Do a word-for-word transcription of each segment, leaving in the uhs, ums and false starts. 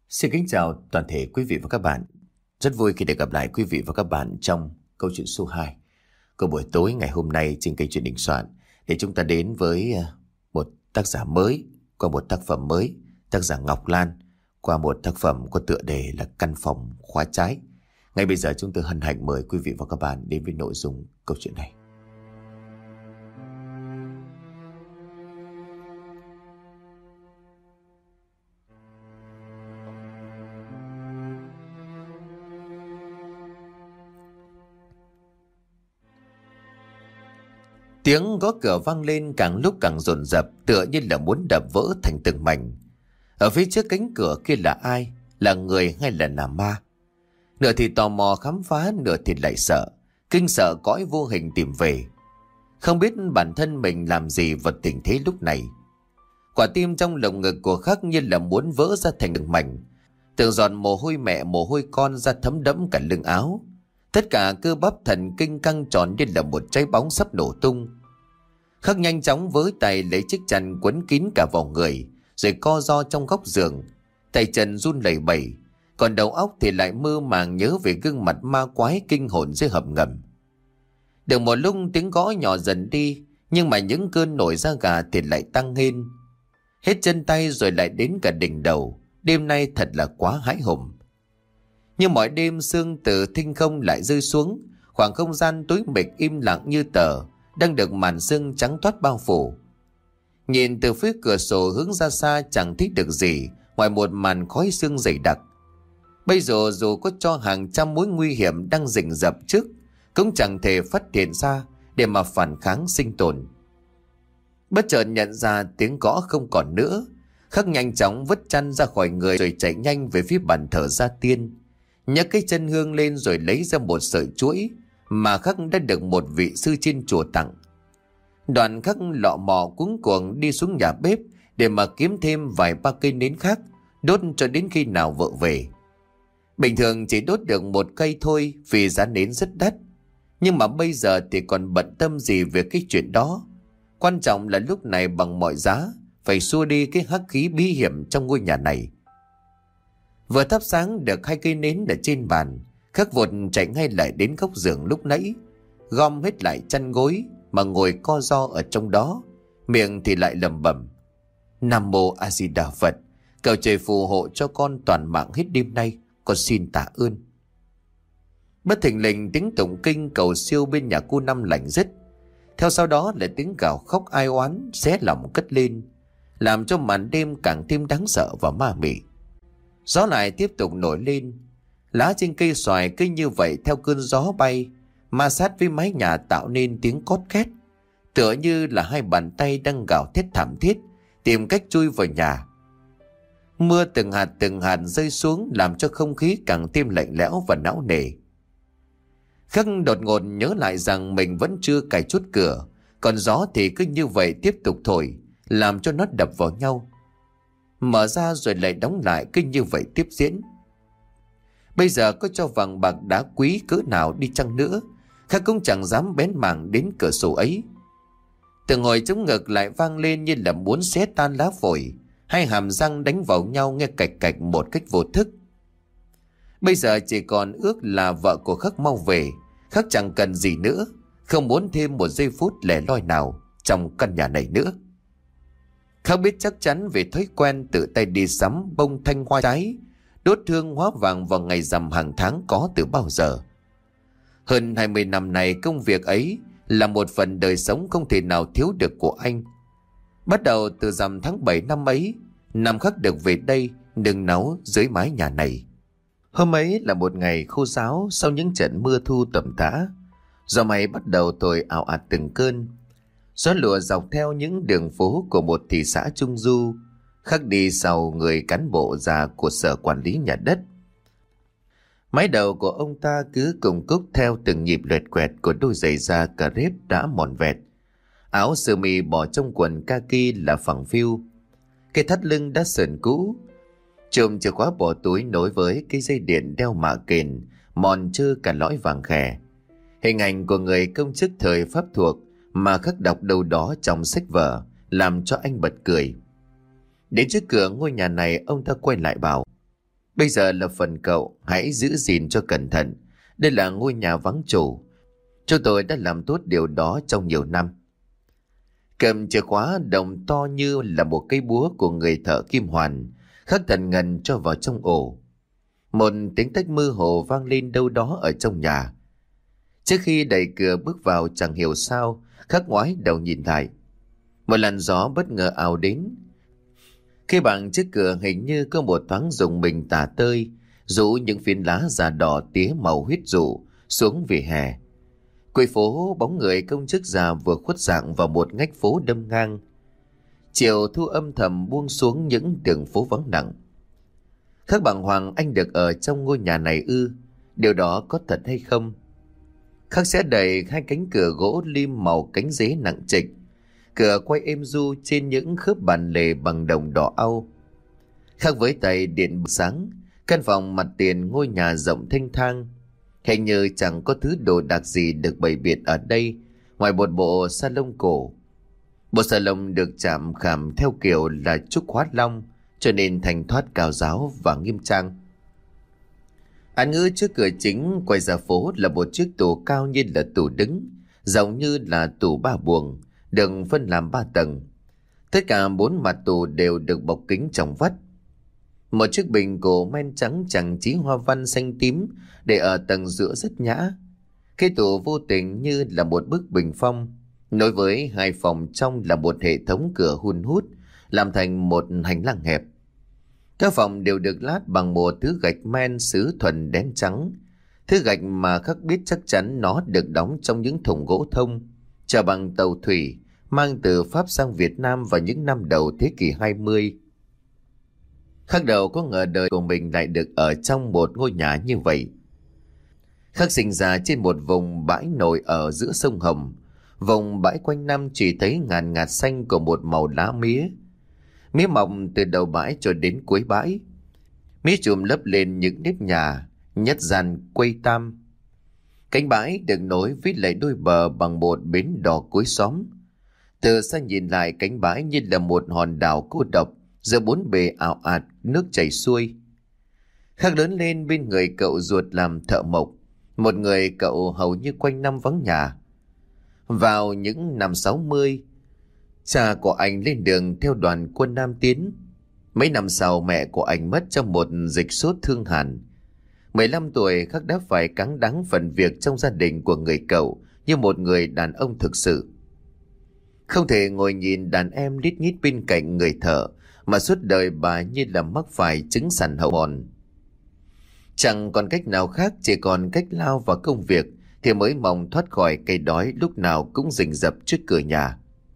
Xin kính chào toàn thể quý vị và các bạn. Rất vui khi được gặp lại quý vị và các bạn trong câu chuyện số hai của buổi tối ngày hôm nay trên kênh Chuyện Đình Soạn, để chúng ta đến với một tác giả mới qua một tác phẩm mới, tác giả Ngọc Lan qua một tác phẩm có tựa đề là Căn Phòng Khóa Trái. Ngay bây giờ chúng tôi hân hạnh mời quý vị và các bạn đến với nội dung câu chuyện này. Tiếng gõ cửa vang lên càng lúc càng dồn dập, tựa như là muốn đập vỡ thành từng mảnh. Ở phía trước cánh cửa kia là ai? Là người hay là là ma? Nửa thì tò mò khám phá, nửa thì lại sợ, kinh sợ cõi vô hình tìm về. Không biết bản thân mình làm gì vào tình thế lúc này. Quả tim trong lồng ngực của Khắc như là muốn vỡ ra thành từng mảnh. Từng giọt mồ hôi mẹ mồ hôi con ra thấm đẫm cả lưng áo. Tất cả cơ bắp thần kinh căng tròn như là một trái bóng sắp nổ tung. Khắc nhanh chóng với tay lấy chiếc chăn quấn kín cả vào người, rồi co ro trong góc giường, tay chân run lẩy bẩy, còn đầu óc thì lại mơ màng nhớ về gương mặt ma quái kinh hồn dưới hầm ngầm. Được một lúc tiếng gõ nhỏ dần đi, nhưng mà những cơn nổi da gà thì lại tăng lên. Hết chân tay rồi lại đến cả đỉnh đầu. Đêm nay thật là quá hãi hùng. Như mọi đêm, sương từ thinh không lại rơi xuống, khoảng không gian tối mịt im lặng như tờ, đang được màn sương trắng toát bao phủ. Nhìn từ phía cửa sổ hướng ra xa chẳng thấy được gì ngoài một màn khói sương dày đặc. Bây giờ dù có cho hàng trăm mối nguy hiểm đang rình rập trước, cũng chẳng thể phát hiện ra để mà phản kháng sinh tồn. Bất chợt nhận ra tiếng gõ không còn nữa, Khắc nhanh chóng vứt chăn ra khỏi người rồi chạy nhanh về phía bàn thờ gia tiên, nhấc cái chân hương lên rồi lấy ra một sợi chuỗi mà Khắc đã được một vị sư trên chùa tặng. Đoạn Khắc lọ mò cuống cuồng đi xuống nhà bếp để mà kiếm thêm vài ba cây nến khác, đốt cho đến khi nào vợ về. Bình thường chỉ đốt được một cây thôi vì giá nến rất đắt, nhưng mà bây giờ thì còn bận tâm gì về cái chuyện đó. Quan trọng là lúc này bằng mọi giá phải xua đi cái hắc khí bí hiểm trong ngôi nhà này. Vừa thắp sáng được hai cây nến ở trên bàn, Khắc vội chạy ngay lại đến góc giường lúc nãy, gom hết lại chăn gối mà ngồi co ro ở trong đó, miệng thì lại lẩm bẩm: Nam Mô A Di Đà Phật, cầu trời phù hộ cho con toàn mạng hết đêm nay, con xin tạ ơn. Bất thình lình tiếng tụng kinh cầu siêu bên nhà cô Năm lành dứt, theo sau đó là tiếng gào khóc ai oán xé lòng cất lên, làm cho màn đêm càng thêm đáng sợ và ma mị. Gió lại tiếp tục nổi lên, lá trên cây xoài cứ như vậy theo cơn gió bay, ma sát với mái nhà tạo nên tiếng cót két, tựa như là hai bàn tay đang gào thét thảm thiết tìm cách chui vào nhà. Mưa từng hạt từng hạt rơi xuống làm cho không khí càng thêm lạnh lẽo và não nề. Khắc đột ngột nhớ lại rằng mình vẫn chưa cài chốt cửa, còn gió thì cứ như vậy tiếp tục thổi, làm cho nó đập vào nhau. Mở ra rồi lại đóng lại, cứ như vậy tiếp diễn. Bây giờ có cho vàng bạc đá quý cỡ nào đi chăng nữa, Khắc cũng chẳng dám bén mảng đến cửa sổ ấy. Từng hồi chống ngực lại vang lên như là muốn xé tan lá phổi, hai hàm răng đánh vào nhau nghe cạch cạch một cách vô thức. Bây giờ chỉ còn ước là vợ của Khắc mau về. Khắc chẳng cần gì nữa, không muốn thêm một giây phút lẻ loi nào trong căn nhà này nữa. Khắc biết chắc chắn về thói quen tự tay đi sắm bông thanh hoa trái, đốt hương hóa vàng vào ngày rằm hàng tháng có từ bao giờ. Hơn hai mươi năm nay, công việc ấy là một phần đời sống không thể nào thiếu được của anh. Bắt đầu từ rằm tháng bảy năm ấy, năm Khắc được về đây nương náu dưới mái nhà này. Hôm ấy là một ngày khô ráo sau những trận mưa thu tầm tã. Gió mây bắt đầu thổi ào ạt từng cơn. Gió lùa dọc theo những đường phố của một thị xã trung du. Khắc đi sau người cán bộ già của sở quản lý nhà đất. Mái đầu của ông ta cứ cùng cúc theo từng nhịp lẹt quẹt của đôi giày da cà rếp đã mòn vẹt. Áo sơ mi bỏ trong quần kaki là phẳng phiu. Cái thắt lưng đã sờn cũ. Chùm chìa khóa bỏ túi nối với cái dây điện đeo mạ kền, mòn trơ cả lõi vàng khè. Hình ảnh của người công chức thời Pháp thuộc mà Khắc đọc đâu đó trong sách vở làm cho anh bật cười. Đến trước cửa ngôi nhà này, ông ta quay lại bảo: Bây giờ là phần cậu, hãy giữ gìn cho cẩn thận. Đây là ngôi nhà vắng chủ. Chúng tôi đã làm tốt điều đó trong nhiều năm. Cầm chìa khóa đồng to như là một cây búa của người thợ kim hoàn, khắc thần ngần cho vào trong ổ. Một tiếng tách mơ hồ vang lên đâu đó ở trong nhà. Trước khi đẩy cửa bước vào chẳng hiểu sao, Khắc ngoái đầu nhìn lại. Một làn gió bất ngờ ào đến. Khi bằng trước cửa hình như có một thoáng rùng mình tả tơi, rủ những phiến lá già đỏ tía màu huyết rụ xuống vỉa hè. Cuối phố bóng người công chức già vừa khuất dạng vào một ngách phố đâm ngang. Chiều thu âm thầm buông xuống những đường phố vắng lặng. Khắc bàng hoàng, anh được ở trong ngôi nhà này ư? Điều đó có thật hay không? Khắc sẽ đẩy hai cánh cửa gỗ lim màu cánh giấy nặng trịch. Cửa quay êm du trên những khớp bàn lề bằng đồng đỏ au. Khắc với tay điện sáng, căn phòng mặt tiền ngôi nhà rộng thênh thang. Hình như chẳng có thứ đồ đạc gì được bày biện ở đây ngoài một bộ salon cổ. Bộ salon được chạm khảm theo kiểu là trúc hóa long, cho nên thành thoát cao giáo và nghiêm trang. Án ngữ trước cửa chính quay ra phố là một chiếc tủ cao như là tủ đứng, rộng như là tủ ba buồng, được phân làm ba tầng. Tất cả bốn mặt tủ đều được bọc kính trong vắt. Một chiếc bình cổ men trắng chẳng chí hoa văn xanh tím để ở tầng giữa rất nhã. Cái tủ vô tình như là một bức bình phong, nối với hai phòng trong là một hệ thống cửa hun hút, làm thành một hành lang hẹp. Các phòng đều được lát bằng một thứ gạch men sứ thuần đen trắng. Thứ gạch mà Khắc biết chắc chắn nó được đóng trong những thùng gỗ thông, chở bằng tàu thủy, mang từ Pháp sang Việt Nam vào những năm đầu thế kỷ hai mươi. Khắc đầu có ngờ đời của mình lại được ở trong một ngôi nhà như vậy. Khắc sinh ra trên một vùng bãi nổi ở giữa sông Hồng. Vùng bãi quanh năm chỉ thấy ngàn ngạt xanh của một màu lá mía. Mía mọc từ đầu bãi cho đến cuối bãi. Mía chùm lấp lên những nếp nhà, nhất gian quây tam. Cánh bãi được nối với lại đôi bờ bằng một bến đò cuối xóm. Từ xa nhìn lại, cánh bãi như là một hòn đảo cô độc giữa bốn bề ảo ạt nước chảy xuôi. Khắc lớn lên bên người cậu ruột làm thợ mộc, một người cậu hầu như quanh năm vắng nhà. Vào những năm sáu mươi, cha của anh lên đường theo đoàn quân Nam tiến. Mấy năm sau mẹ của anh mất trong một dịch sốt thương hàn. mười lăm tuổi, Khắc đã phải cáng đáng phần việc trong gia đình của người cậu như một người đàn ông thực sự. Không thể ngồi nhìn đàn em lít nhít bên cạnh người thợ mà suốt đời bà như là mắc phải chứng sàn hậu mòn. Chẳng còn cách nào khác, chỉ còn cách lao vào công việc thì mới mong thoát khỏi cây đói lúc nào cũng rình rập trước cửa nhà.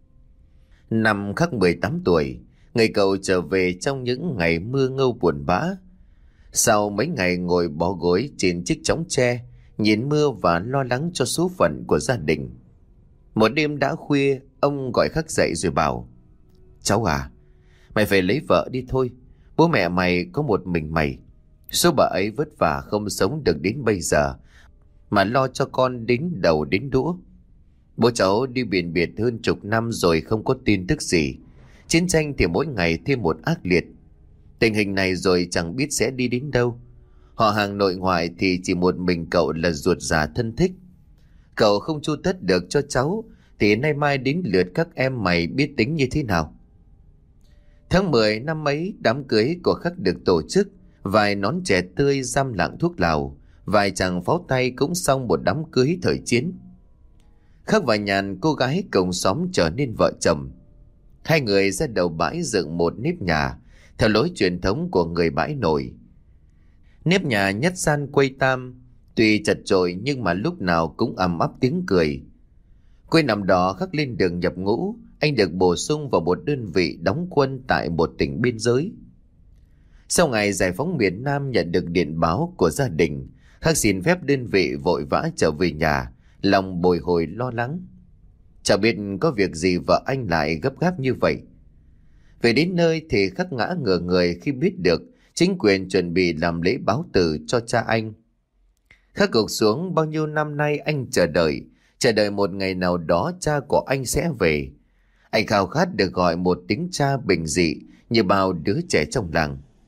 Năm Khắc mười tám tuổi, người cậu trở về trong những ngày mưa ngâu buồn bã. Sau mấy ngày ngồi bó gối trên chiếc chõng tre, nhìn mưa và lo lắng cho số phận của gia đình. Một đêm đã khuya, ông gọi Khắc dậy rồi bảo: "Cháu à, mày phải lấy vợ đi thôi. Bố mẹ mày có một mình mày. Số bà ấy vất vả không sống được đến bây giờ mà lo cho con đến đầu đến đũa. Bố cháu đi biển biệt hơn chục năm rồi không có tin tức gì. Chiến tranh thì mỗi ngày thêm một ác liệt. Tình hình này rồi chẳng biết sẽ đi đến đâu. Họ hàng nội ngoại thì chỉ một mình cậu là ruột già thân thích. Cậu không chu tất được cho cháu thì nay mai đến lượt các em mày biết tính như thế nào." Tháng mười năm ấy, đám cưới của Khắc được tổ chức. Vài nón trẻ tươi giam lạng thuốc lào, vài chàng pháo tay cũng xong một đám cưới thời chiến. Khắc và Nhàn, cô gái cùng xóm, trở nên vợ chồng. Hai người ra đầu bãi dựng một nếp nhà theo lối truyền thống của người bãi nổi. Nếp nhà nhất gian quây tam, tuy chật chội nhưng mà lúc nào cũng ầm ắp tiếng cười. Cuối năm đó, Khắc lên đường nhập ngũ. Anh được bổ sung vào một đơn vị đóng quân tại một tỉnh biên giới. Sau ngày giải phóng miền Nam, nhận được điện báo của gia đình, Khắc xin phép đơn vị vội vã trở về nhà, lòng bồi hồi lo lắng. Chả biết có việc gì vợ anh lại gấp gáp như vậy. Về đến nơi thì Khắc ngã ngửa người khi biết được chính quyền chuẩn bị làm lễ báo từ cho cha anh. Khắc gục xuống, bao nhiêu năm nay anh chờ đợi, chờ đợi một ngày nào đó cha của anh sẽ về. Anh khao khát được gọi một tiếng cha bình dị như bao đứa trẻ trong làng.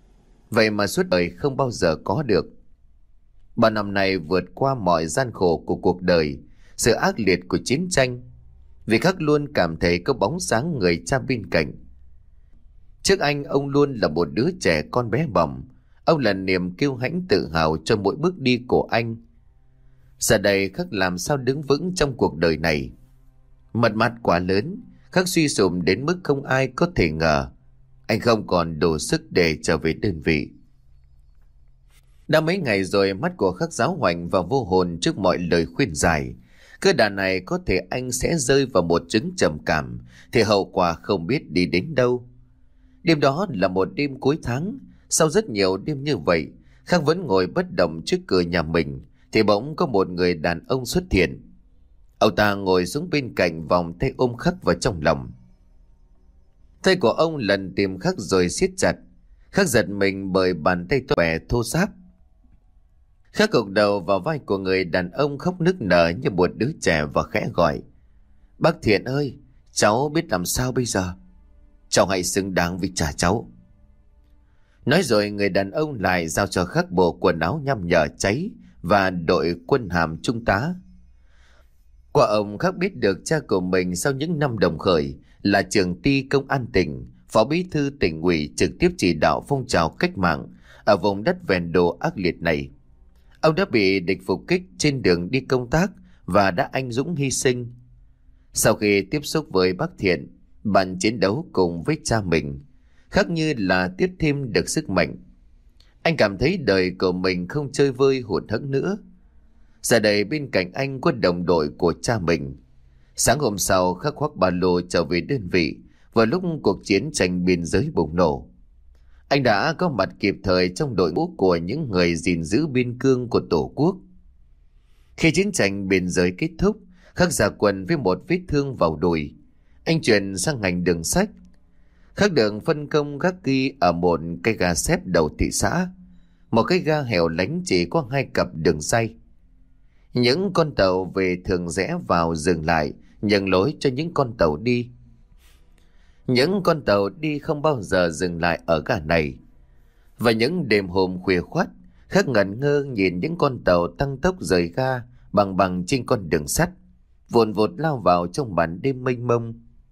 vậy mà suốt đời không bao giờ có được. Bao năm nay vượt qua mọi gian khổ của cuộc đời, sự ác liệt của chiến tranh, vì Khắc luôn cảm thấy có bóng sáng người cha bên cạnh. Trước anh, ông luôn là một đứa trẻ con bé bỏng. Ông là niềm kiêu hãnh tự hào cho mỗi bước đi của anh. Giờ đây Khắc làm sao đứng vững trong cuộc đời này. Mật mặt quá lớn, Khắc suy sụp đến mức không ai có thể ngờ. Anh không còn đủ sức để trở về đơn vị. Đã mấy ngày rồi mắt của Khắc giáo hoành và vô hồn trước mọi lời khuyên giải. Cứ đà này có thể anh sẽ rơi vào một chứng trầm cảm, thì hậu quả không biết đi đến đâu. Đêm đó là một đêm cuối tháng. Sau rất nhiều đêm như vậy, Khắc vẫn ngồi bất động trước cửa nhà mình, thì bỗng có một người đàn ông xuất hiện. Ông ta ngồi xuống bên cạnh, vòng tay ôm Khắc vào trong lòng. Tay của ông lần tìm Khắc rồi siết chặt. Khắc giật mình bởi bàn tay to bè thô ráp. Khắc gục đầu vào vai của người đàn ông, khóc nức nở như một đứa trẻ và khẽ gọi: "Bác Thiện ơi, cháu biết làm sao bây giờ? Cháu hãy xứng đáng với cha cháu." Nói rồi người đàn ông lại giao cho Khắc bộ quần áo nhăm nhở cháy và đội quân hàm trung tá. Qua ông, Khắc biết được cha của mình sau những năm đồng khởi là trưởng ty công an tỉnh, phó bí thư tỉnh ủy, trực tiếp chỉ đạo phong trào cách mạng ở vùng đất ven đô ác liệt này. Ông đã bị địch phục kích trên đường đi công tác và đã anh dũng hy sinh. Sau khi tiếp xúc với bác Thiện, bạn chiến đấu cùng với cha mình, Khắc như là tiếp thêm được sức mạnh. Anh cảm thấy đời của mình không chơi vơi hụt hẫng nữa. Giờ đây bên cạnh anh có đồng đội của cha mình. Sáng hôm sau, Khắc khoác ba lô trở về đơn vị vào lúc cuộc chiến tranh biên giới bùng nổ. Anh đã có mặt kịp thời trong đội ngũ của những người gìn giữ biên cương của Tổ quốc. Khi chiến tranh biên giới kết thúc, Khắc ra quân với một vết thương vào đùi. Anh chuyển sang ngành đường sắt. Khắc được phân công gác ghi ở một cái ga xếp đầu thị xã, một cái ga hẻo lánh chỉ có hai cặp đường ray. Những con tàu về thường rẽ vào dừng lại, nhường lối cho những con tàu đi. Những con tàu đi không bao giờ dừng lại ở ga này. Và những đêm hôm khuya khoắt, Khắc ngẩn ngơ nhìn những con tàu tăng tốc rời ga bằng bằng trên con đường sắt, vồn vột lao vào trong màn đêm mênh mông.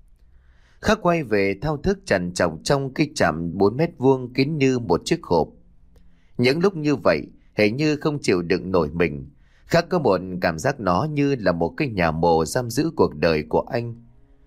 Khắc quay về thao thức trằn trọc trong cái trạm bốn mét vuông kín như một chiếc hộp. Những lúc như vậy, hình như không chịu đựng nổi mình, Khắc có một cảm giác nó như là một cái nhà mồ giam giữ cuộc đời của anh.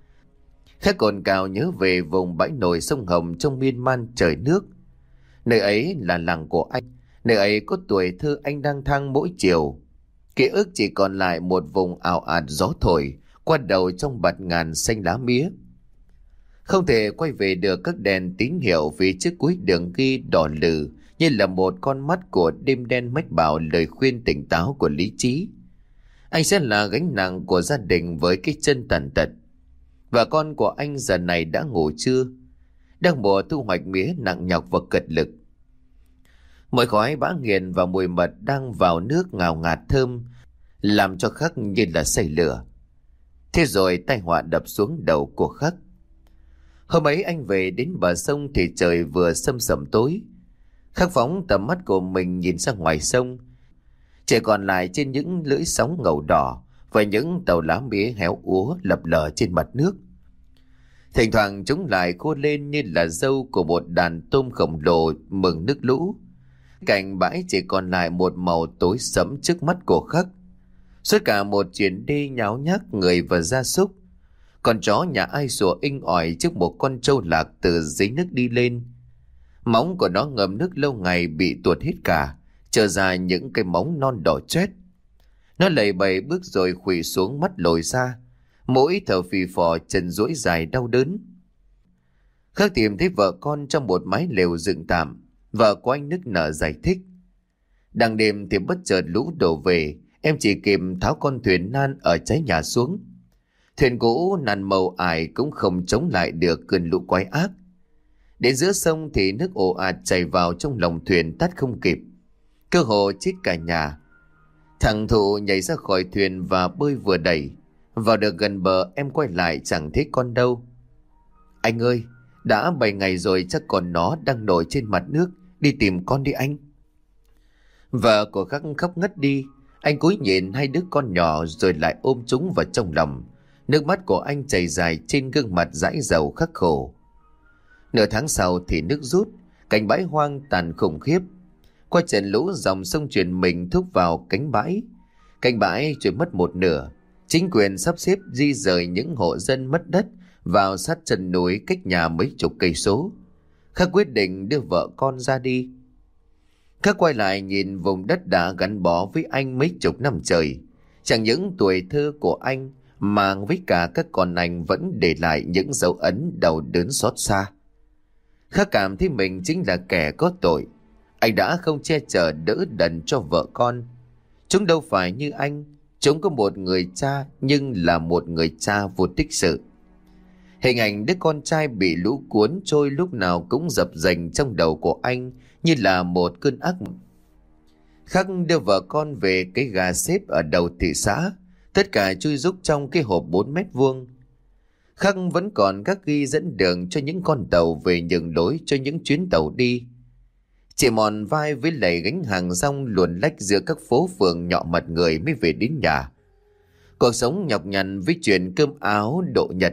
Khắc cồn cào nhớ về vùng bãi nổi sông Hồng trong miên man trời nước. Nơi ấy là làng của anh, nơi ấy có tuổi thơ anh đang thăng mỗi chiều. Ký ức chỉ còn lại một vùng ảo ạt gió thổi qua đầu trong bạt ngàn xanh lá mía. Không thể quay về được các đèn tín hiệu vì trước cuối đường ghi đỏ lừ như là một con mắt của đêm đen mách bảo lời khuyên tỉnh táo của lý trí. Anh sẽ là gánh nặng của gia đình với cái chân tàn tật. Và con của anh giờ này đã ngủ trưa, đang mùa thu hoạch mía nặng nhọc và cật lực. Mùi khói bã nghiền và mùi mật đang vào nước ngào ngạt thơm, làm cho Khắc như là xây lửa. Thế rồi tai họa đập xuống đầu của Khắc. Hôm ấy anh về đến bờ sông thì trời vừa sâm sẩm tối. Khắc phóng tầm mắt của mình nhìn ra ngoài sông. Chỉ còn lại trên những lưỡi sóng ngầu đỏ và những tàu lá mía héo úa lập lờ trên mặt nước. Thỉnh thoảng chúng lại khô lên như là râu của một đàn tôm khổng lồ mừng nước lũ. Cạnh bãi chỉ còn lại một màu tối sẫm trước mắt của Khắc. Suốt cả một chuyến đi nháo nhác người và gia súc. Con chó nhà ai sủa inh ỏi trước một con trâu lạc từ dưới nước đi lên. Móng của nó ngâm nước lâu ngày bị tuột hết cả, trở ra những cái móng non đỏ chét. Nó lầy bầy bước rồi khuỵu xuống, mắt lồi ra, mỗi thở phì phò, chân duỗi dài đau đớn. Khắc tìm thấy vợ con trong một mái lều dựng tạm. Vợ của anh nức nở giải thích: "Đang đêm thì bất chợt lũ đổ về, em chỉ kịp tháo con thuyền nan ở trái nhà xuống. Thuyền cũ nàn màu ải cũng không chống lại được cơn lũ quái ác. Đến giữa sông thì nước ồ ạt chảy vào trong lòng thuyền tắt không kịp, cơ hồ chết cả nhà. Thằng Thụ nhảy ra khỏi thuyền và bơi vừa đẩy. Vào được gần bờ em quay lại chẳng thấy con đâu. Anh ơi, đã bảy ngày rồi chắc còn nó đang nổi trên mặt nước, đi tìm con đi anh. Vợ của Khắc khóc ngất đi. Anh cúi nhìn hai đứa con nhỏ rồi lại ôm chúng vào trong lòng. Nước mắt của anh chảy dài trên gương mặt dãi dầu khắc khổ. Nửa tháng sau thì nước rút, cảnh bãi hoang tàn khủng khiếp. Qua trận lũ, dòng sông truyền mình thúc vào cánh bãi. Cánh bãi chuyển mất một nửa. Chính quyền sắp xếp di rời những hộ dân mất đất vào sát chân núi cách nhà mấy chục cây số. Khắc quyết định đưa vợ con ra đi. Khắc quay lại nhìn vùng đất đã gắn bó với anh mấy chục năm trời. Chẳng những tuổi thơ của anh mà với cả các con anh vẫn để lại những dấu ấn đau đớn xót xa. Khắc cảm thấy mình chính là kẻ có tội. Anh đã không che chở đỡ đần cho vợ con. Chúng đâu phải như anh. Chúng có một người cha nhưng là một người cha vô tích sự. Hình ảnh đứa con trai bị lũ cuốn trôi lúc nào cũng dập dềnh trong đầu của anh như là một cơn ác mộng. Khắc đưa vợ con về cái gà xếp ở đầu thị xã, tất cả chui rúc trong cái hộp bốn mét vuông. Khắc vẫn còn các ghi dẫn đường cho những con tàu về nhường lối cho những chuyến tàu đi. Chỉ mòn vai với lầy gánh hàng rong luồn lách giữa các phố phường nhọ mặt người mới về đến nhà. Cuộc sống nhọc nhằn với chuyện cơm áo độ nhật.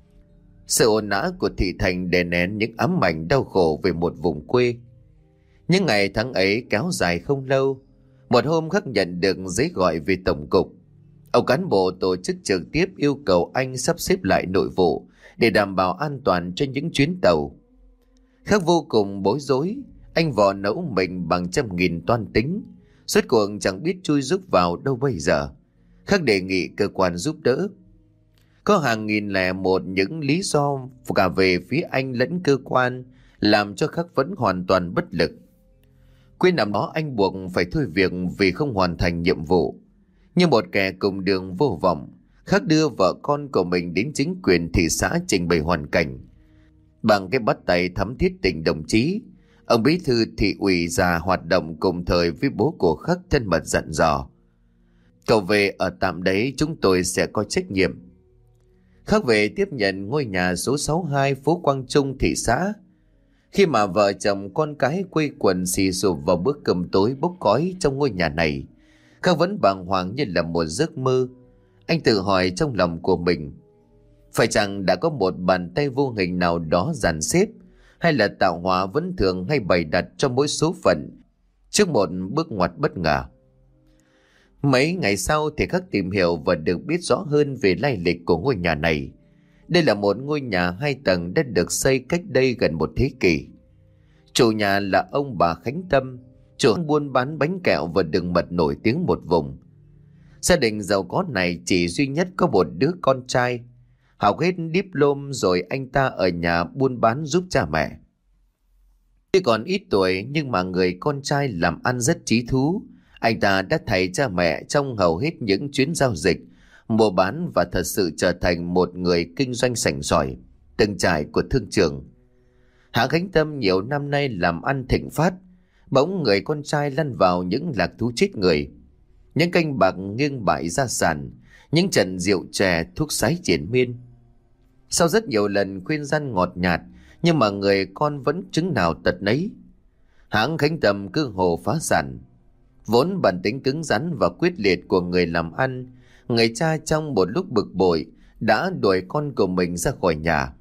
Sự ồn ào của thị thành đè nén những ám ảnh đau khổ về một vùng quê. Những ngày tháng ấy kéo dài không lâu. Một hôm Khắc nhận được giấy gọi về tổng cục. Ông cán bộ tổ chức trực tiếp yêu cầu anh sắp xếp lại nội vụ để đảm bảo an toàn cho những chuyến tàu. Khắc vô cùng bối rối. Anh vò nẫu mình bằng trăm nghìn toan tính. Suốt cuộc chẳng biết chui rúc vào đâu bây giờ. Khắc đề nghị cơ quan giúp đỡ. Có hàng nghìn lẻ một những lý do cả về phía anh lẫn cơ quan làm cho Khắc vẫn hoàn toàn bất lực. Quên nằm đó anh buộc phải thôi việc vì không hoàn thành nhiệm vụ. Như một kẻ cùng đường vô vọng, Khắc đưa vợ con của mình đến chính quyền thị xã trình bày hoàn cảnh. Bằng cái bắt tay thắm thiết tình đồng chí, ông bí thư thị ủy già hoạt động cùng thời với bố của Khắc thân mật dặn dò. Cậu về ở tạm đấy, chúng tôi sẽ có trách nhiệm. Khắc về tiếp nhận ngôi nhà số sáu mươi hai phố Quang Trung thị xã. Khi mà vợ chồng con cái quây quần xì xụp vào bữa cơm tối bốc khói trong ngôi nhà này, Khắc vẫn bàng hoàng như là một giấc mơ. Anh tự hỏi trong lòng của mình, phải chăng đã có một bàn tay vô hình nào đó dàn xếp, hay là tạo hóa vẫn thường hay bày đặt cho mỗi số phận trước một bước ngoặt bất ngờ. Mấy ngày sau thì Khắc tìm hiểu và được biết rõ hơn về lai lịch của ngôi nhà này. Đây là một ngôi nhà hai tầng đã được xây cách đây gần một thế kỷ. Chủ nhà là ông bà Khánh Tâm, chủ buôn bán bánh kẹo và đường mật nổi tiếng một vùng. Gia đình giàu có này chỉ duy nhất có một đứa con trai. Học hết diplôm rồi anh ta ở nhà buôn bán giúp cha mẹ. Khi còn ít tuổi nhưng mà người con trai làm ăn rất trí thú. Anh ta đã thầy cha mẹ trong hầu hết những chuyến giao dịch, mua bán và thật sự trở thành một người kinh doanh sành sỏi, từng trải của thương trường. Hãng Khánh Tâm nhiều năm nay làm ăn thịnh phát, bỗng người con trai lăn vào những lạc thú chết người, những canh bạc nghiêng bại gia sản, những trận rượu chè thuốc sái triển miên. Sau rất nhiều lần khuyên răn ngọt nhạt, nhưng mà người con vẫn chứng nào tật nấy. Hãng Khánh Tâm cứ hồ phá sản. Vốn bản tính cứng rắn và quyết liệt của người làm ăn, người cha trong một lúc bực bội đã đuổi con của mình ra khỏi nhà.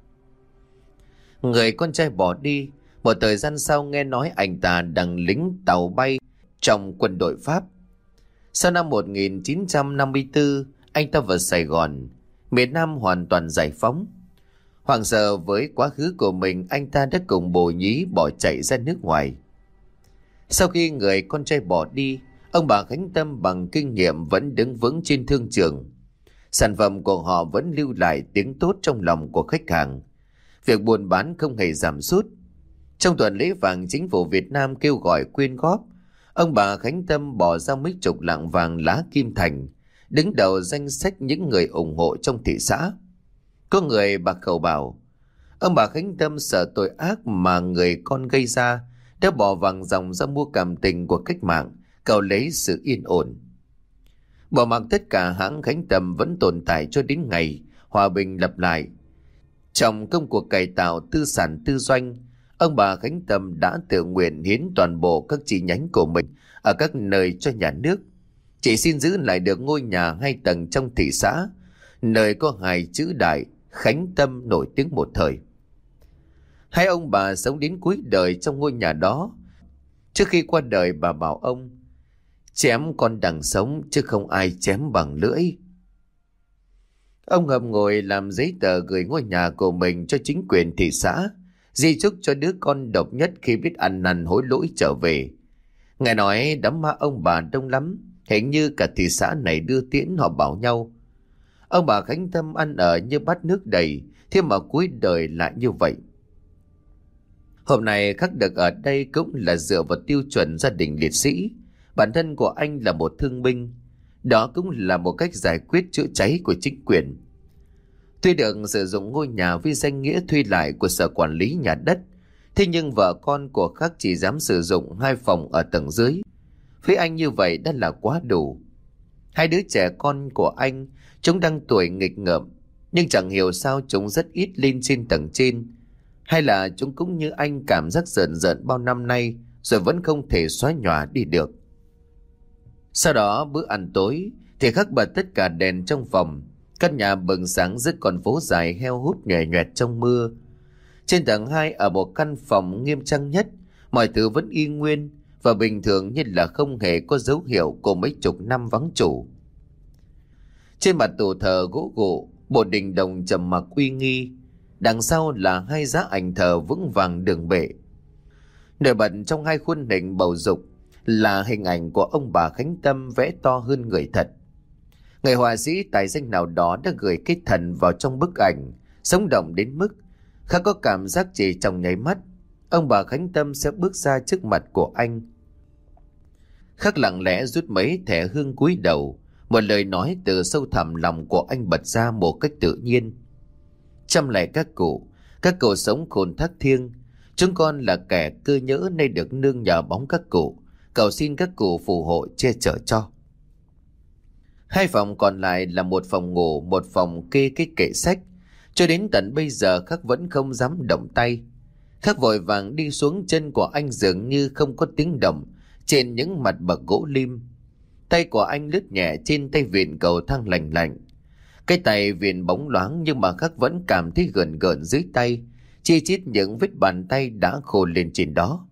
Người con trai bỏ đi. Một thời gian sau nghe nói anh ta đang lính tàu bay trong quân đội Pháp. Sau năm một nghìn chín trăm năm mươi tư, anh ta vào Sài Gòn, miền Nam hoàn toàn giải phóng. Hoảng sợ với quá khứ của mình, anh ta đã cùng bồ nhí bỏ chạy ra nước ngoài. Sau khi người con trai bỏ đi, ông bà Khánh Tâm bằng kinh nghiệm vẫn đứng vững trên thương trường. Sản phẩm của họ vẫn lưu lại tiếng tốt trong lòng của khách hàng. Việc buôn bán không hề giảm sút. Trong tuần lễ vàng chính phủ Việt Nam kêu gọi quyên góp, ông bà Khánh Tâm bỏ ra mấy chục lạng vàng lá kim thành, đứng đầu danh sách những người ủng hộ trong thị xã. Có người bạc khẩu bảo, ông bà Khánh Tâm sợ tội ác mà người con gây ra, đã bỏ vàng dòng ra mua cảm tình của cách mạng, cầu lấy sự yên ổn. Bỏ mặc tất cả, hãng Khánh Tâm vẫn tồn tại cho đến ngày hòa bình lập lại. Trong công cuộc cải tạo tư sản tư doanh, Ông bà Khánh Tâm đã tự nguyện hiến toàn bộ các chi nhánh của mình ở các nơi cho nhà nước, chỉ xin giữ lại được ngôi nhà hai tầng trong thị xã, nơi có hai chữ đại Khánh Tâm nổi tiếng một thời. Hai ông bà sống đến cuối đời trong ngôi nhà đó. Trước khi qua đời, bà bảo ông: chém con đằng sống chứ không ai chém bằng lưỡi. Ông Hợp ngồi làm giấy tờ gửi ngôi nhà của mình cho chính quyền thị xã, di chúc cho đứa con độc nhất khi biết ăn năn hối lỗi trở về. Nghe nói đám ma ông bà đông lắm, hình như cả thị xã này đưa tiễn họ bảo nhau. Ông bà Khánh Tâm ăn ở như bát nước đầy, thế mà cuối đời lại như vậy. Hôm nay Khắc được ở đây cũng là dựa vào tiêu chuẩn gia đình liệt sĩ. Bản thân của anh là một thương binh. Đó cũng là một cách giải quyết chữa cháy của chính quyền. Tuy được sử dụng ngôi nhà với danh nghĩa thuê lại của sở quản lý nhà đất, thế nhưng vợ con của Khắc chỉ dám sử dụng hai phòng ở tầng dưới. Với anh như vậy đã là quá đủ. Hai đứa trẻ con của anh, chúng đang tuổi nghịch ngợm, nhưng chẳng hiểu sao chúng rất ít lên trên tầng trên. Hay là chúng cũng như anh cảm giác rợn rợn bao năm nay, rồi vẫn không thể xóa nhòa đi được. Sau đó bữa ăn tối thì Khắc bật tất cả đèn trong phòng. Căn nhà bừng sáng giữa con phố dài heo hút nhòe nhoẹt trong mưa. Trên tầng hai ở một căn phòng nghiêm trang nhất, mọi thứ vẫn y nguyên và bình thường như là không hề có dấu hiệu của mấy chục năm vắng chủ. Trên mặt tủ thờ gỗ gụ, bộ đình đồng trầm mặc uy nghi. Đằng sau là hai giá ảnh thờ vững vàng đường bệ. Nổi bật trong hai khuôn hình bầu dục là hình ảnh của ông bà Khánh Tâm vẽ to hơn người thật. Người họa sĩ tài danh nào đó đã gửi cái thần vào trong bức ảnh, sống động đến mức Khắc có cảm giác chỉ trong nháy mắt ông bà Khánh Tâm sẽ bước ra trước mặt của anh. Khắc lặng lẽ rút mấy thẻ hương cúi đầu, một lời nói từ sâu thẳm lòng của anh bật ra một cách tự nhiên. Chăm lại các cụ, các cụ sống khôn thác thiêng, chúng con là kẻ cơ nhỡ nay được nương nhờ bóng các cụ, cầu xin các cụ phù hộ che chở cho. Hai phòng còn lại là một phòng ngủ, một phòng kê cái kệ sách. Cho đến tận bây giờ Khắc vẫn không dám động tay. Khắc vội vàng đi xuống, chân của anh dường như không có tiếng động trên những mặt bậc gỗ lim. Tay của anh lướt nhẹ trên tay vịn cầu thang lành lạnh. Cái tay vịn bóng loáng nhưng mà Khắc vẫn cảm thấy gợn gợn dưới tay, chi chít những vết bàn tay đã khô lên trên đó.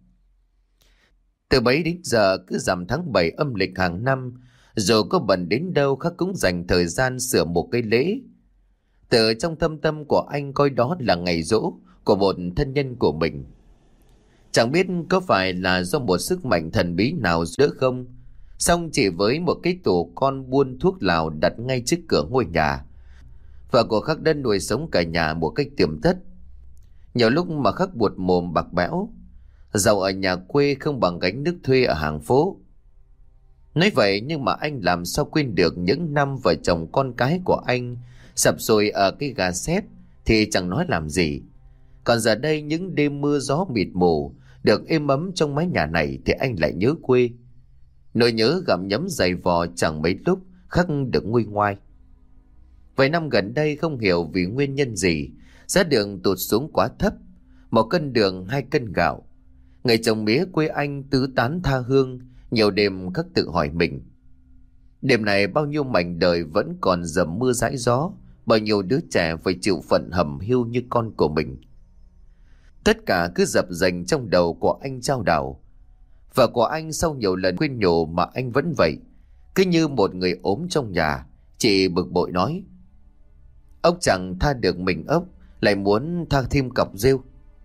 Từ bấy đến giờ, cứ rằm tháng bảy âm lịch hàng năm, dù có bận đến đâu Khắc cũng dành thời gian sửa một cái lễ. Từ trong thâm tâm của anh coi đó là ngày giỗ của một thân nhân của mình. Chẳng biết có phải là do một sức mạnh thần bí nào đỡ không, song chỉ với một cái tủ con buôn thuốc lào đặt ngay trước cửa ngôi nhà, vợ của Khắc đã nuôi sống cả nhà một cách tiềm tất. Nhiều lúc mà Khắc buột mồm bạc bẽo, giàu ở nhà quê không bằng gánh nước thuê ở hàng phố. Nói vậy nhưng mà anh làm sao quên được những năm vợ chồng con cái của anh sập sùi ở cái gà xếp thì chẳng nói làm gì. Còn giờ đây những đêm mưa gió mịt mù được êm ấm trong mái nhà này thì anh lại nhớ quê. Nỗi nhớ gặm nhấm dày vò chẳng mấy lúc Khắc được nguôi ngoai. Vài năm gần đây không hiểu vì nguyên nhân gì, giá đường tụt xuống quá thấp. Một cân đường hai cân gạo. Người trồng mía quê anh tứ tán tha hương. Nhiều đêm Khắc tự hỏi mình, đêm này bao nhiêu mảnh đời vẫn còn dầm mưa dãi gió, bao nhiêu đứa trẻ phải chịu phận hầm hiu như con của mình. Tất cả cứ dập dềnh trong đầu của anh trao đảo. Vợ của anh sau nhiều lần khuyên nhủ mà anh vẫn vậy, cứ như một người ốm trong nhà. Chị bực bội nói, ốc chẳng tha được mình ốc, lại muốn tha thêm cọc rêu.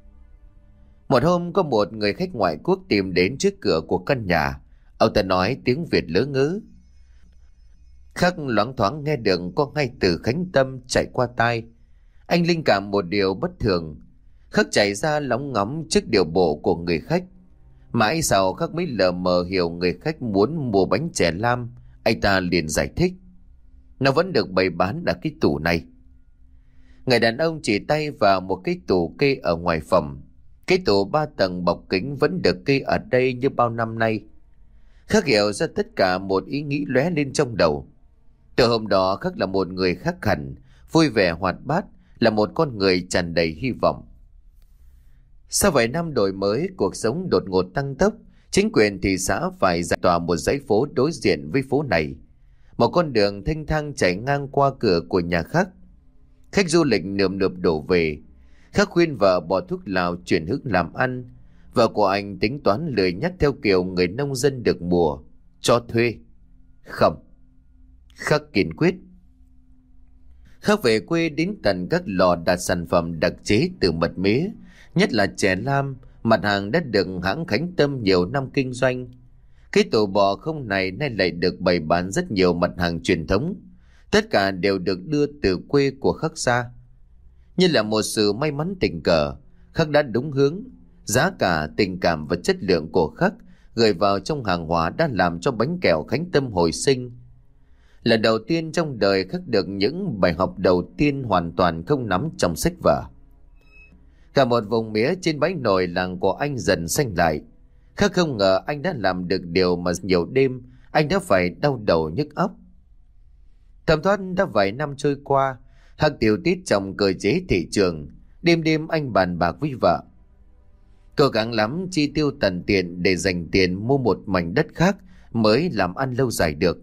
Một hôm có một người khách ngoại quốc tìm đến trước cửa của căn nhà. Ông ta nói tiếng Việt lớ ngớ. Khắc loáng thoáng nghe được có ngay từ Khánh Tâm chạy qua tai. Anh linh cảm một điều bất thường. Khắc chạy ra lóng ngóng trước điều bộ của người khách. Mãi sau Khắc mới lờ mờ hiểu người khách muốn mua bánh chè lam. Anh ta liền giải thích, nó vẫn được bày bán ở cái tủ này. Người đàn ông chỉ tay vào một cái tủ kê ở ngoài phòng. Cái tủ ba tầng bọc kính vẫn được kê ở đây như bao năm nay. Khắc hiểu ra tất cả một ý nghĩ lóe lên trong đầu. Từ hôm đó Khắc là một người khác hẳn, vui vẻ hoạt bát, là một con người tràn đầy hy vọng. Sau vài năm đổi mới, cuộc sống đột ngột tăng tốc. Chính quyền thị xã phải giải tỏa một dãy phố đối diện với phố này. Một con đường thênh thang chạy ngang qua cửa của nhà Khắc. Khách du lịch nườm nượp đổ về. Khắc khuyên vợ bỏ thuốc lào chuyển hướng làm ăn. Vợ của anh tính toán lười nhắc theo kiểu người nông dân được mùa. Cho thuê. Không. Khắc kiên quyết. Khắc về quê đến tận các lò đặt sản phẩm đặc chế từ mật mía, nhất là chè lam, mặt hàng đã được hãng Khánh Tâm nhiều năm kinh doanh. Cái tổ bò không này nay lại được bày bán rất nhiều mặt hàng truyền thống. Tất cả đều được đưa từ quê của Khắc ra. Như là một sự may mắn tình cờ, Khắc đã đúng hướng. Giá cả, tình cảm và chất lượng của Khắc gửi vào trong hàng hóa đã làm cho bánh kẹo Khánh Tâm hồi sinh. Lần đầu tiên trong đời Khắc được những bài học đầu tiên hoàn toàn không nắm trong sách vở. Cả một vùng mía trên bãi nồi làng của anh dần xanh lại. Khắc không ngờ anh đã làm được điều mà nhiều đêm anh đã phải đau đầu nhức óc. Thẩm thoát đã vài năm trôi qua, Khắc tiểu tiết trong cơ chế thị trường. Đêm đêm anh bàn bạc với vợ, cố gắng lắm chi tiêu tần tiền để dành tiền mua một mảnh đất khác mới làm ăn lâu dài được.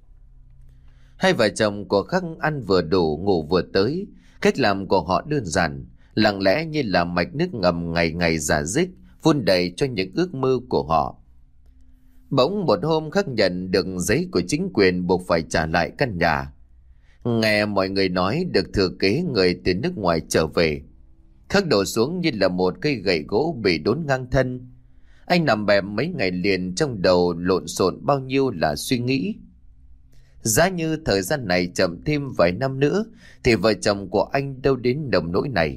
Hai vợ chồng của Khắc ăn vừa đủ ngủ vừa tới. Cách làm của họ đơn giản, lặng lẽ như là mạch nước ngầm ngày ngày rả rích, vun đầy cho những ước mơ của họ. Bỗng một hôm Khắc nhận được giấy của chính quyền buộc phải trả lại căn nhà. Nghe mọi người nói được thừa kế người từ nước ngoài trở về, Khắc đổ xuống như là một cây gậy gỗ bị đốn ngang thân. Anh nằm bẹp mấy ngày liền, trong đầu lộn xộn bao nhiêu là suy nghĩ. Giá như thời gian này chậm thêm vài năm nữa thì vợ chồng của anh đâu đến nồng nỗi này.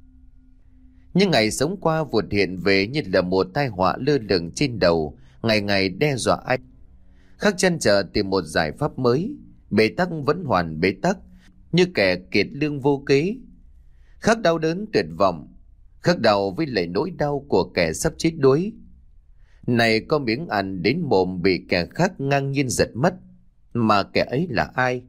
Nhưng ngày sống qua vụt hiện về như là một tai họa lơ lửng trên đầu, ngày ngày đe dọa anh. Khắc chân chờ tìm một giải pháp mới. Bế tắc vẫn hoàn bế tắc, như kẻ kiệt lương vô kế. Khắc đau đớn tuyệt vọng, Khắc đau với lại nỗi đau của kẻ sắp chết đuối. Này có miếng ăn đến mồm bị kẻ khác ngang nhiên giật mất. Mà kẻ ấy là ai?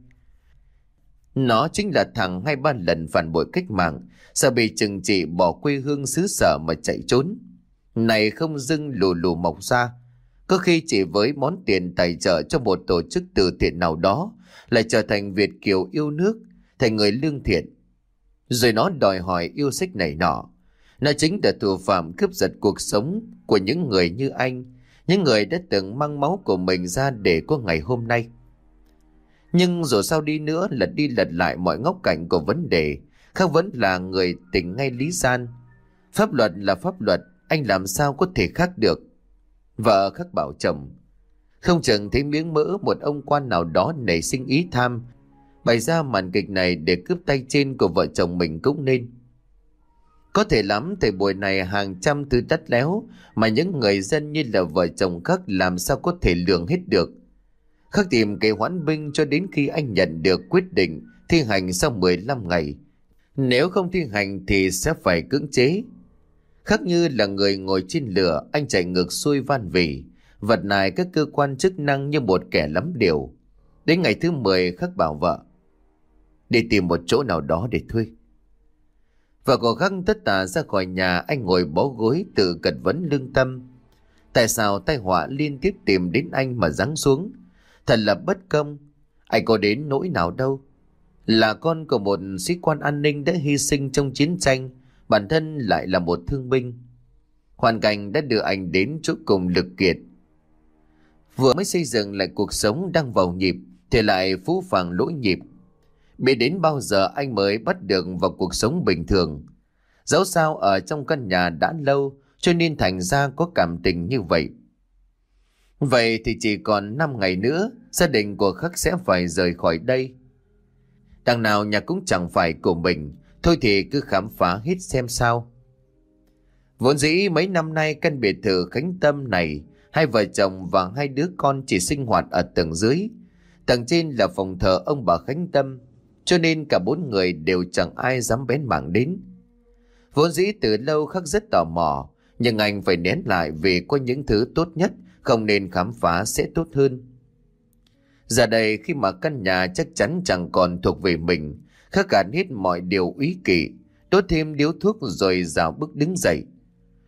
Nó chính là thằng hai ba lần phản bội cách mạng, sợ bị trừng trị bỏ quê hương xứ sở mà chạy trốn. Này không dưng lù lù mọc ra. Có khi chỉ với món tiền tài trợ cho một tổ chức từ thiện nào đó lại trở thành Việt kiều yêu nước, thành người lương thiện. Rồi nó đòi hỏi yêu sách này nọ. Nó chính là thủ phạm cướp giật cuộc sống của những người như anh, những người đã từng mang máu của mình ra để có ngày hôm nay. Nhưng dù sao đi nữa, lật đi lật lại mọi ngóc cạnh của vấn đề, Khắc vẫn là người tỉnh ngay lý gian. Pháp luật là pháp luật, anh làm sao có thể khác được? Vợ Khắc bảo chồng, không chừng thấy miếng mỡ một ông quan nào đó nảy sinh ý tham, bày ra màn kịch này để cướp tay trên của vợ chồng mình cũng nên. Có thể lắm, thời buổi này hàng trăm thứ đắt léo mà những người dân như là vợ chồng Khắc làm sao có thể lường hết được. Khắc tìm kế hoãn binh cho đến khi anh nhận được quyết định thi hành sau mười lăm ngày. Nếu không thi hành thì sẽ phải cưỡng chế. Khắc như là người ngồi trên lửa, anh chạy ngược xuôi van vỉ, vật nài các cơ quan chức năng như một kẻ lắm điều. Đến ngày thứ mười, Khắc bảo vợ, đi tìm một chỗ nào đó để thuê. Vợ của Khắc tất tả ra khỏi nhà, anh ngồi bó gối tự cật vấn lương tâm. Tại sao tai họa liên tiếp tìm đến anh mà giáng xuống? Thật là bất công. Anh có đến nỗi nào đâu. Là con của một sĩ quan an ninh đã hy sinh trong chiến tranh, bản thân lại là một thương binh. Hoàn cảnh đã đưa anh đến chỗ cùng lực kiệt. Vừa mới xây dựng lại cuộc sống đang vào nhịp thì lại phũ phàng lỗi nhịp. Biết đến bao giờ anh mới bắt được vào cuộc sống bình thường. Dẫu sao ở trong căn nhà đã lâu cho nên thành ra có cảm tình như vậy. Vậy thì chỉ còn năm ngày nữa, gia đình của Khắc sẽ phải rời khỏi đây. Đằng nào nhà cũng chẳng phải của mình, thôi thì cứ khám phá hết xem sao. Vốn dĩ mấy năm nay căn biệt thự Khánh Tâm này, hai vợ chồng và hai đứa con chỉ sinh hoạt ở tầng dưới. Tầng trên là phòng thờ ông bà Khánh Tâm, cho nên cả bốn người đều chẳng ai dám bén mảng đến. Vốn dĩ từ lâu Khắc rất tò mò, nhưng anh phải nén lại vì có những thứ tốt nhất không nên khám phá sẽ tốt hơn. Giờ đây khi mà căn nhà chắc chắn chẳng còn thuộc về mình, Khắc gạt hết mọi điều úy kỵ, đốt thêm điếu thuốc rồi rào bước đứng dậy.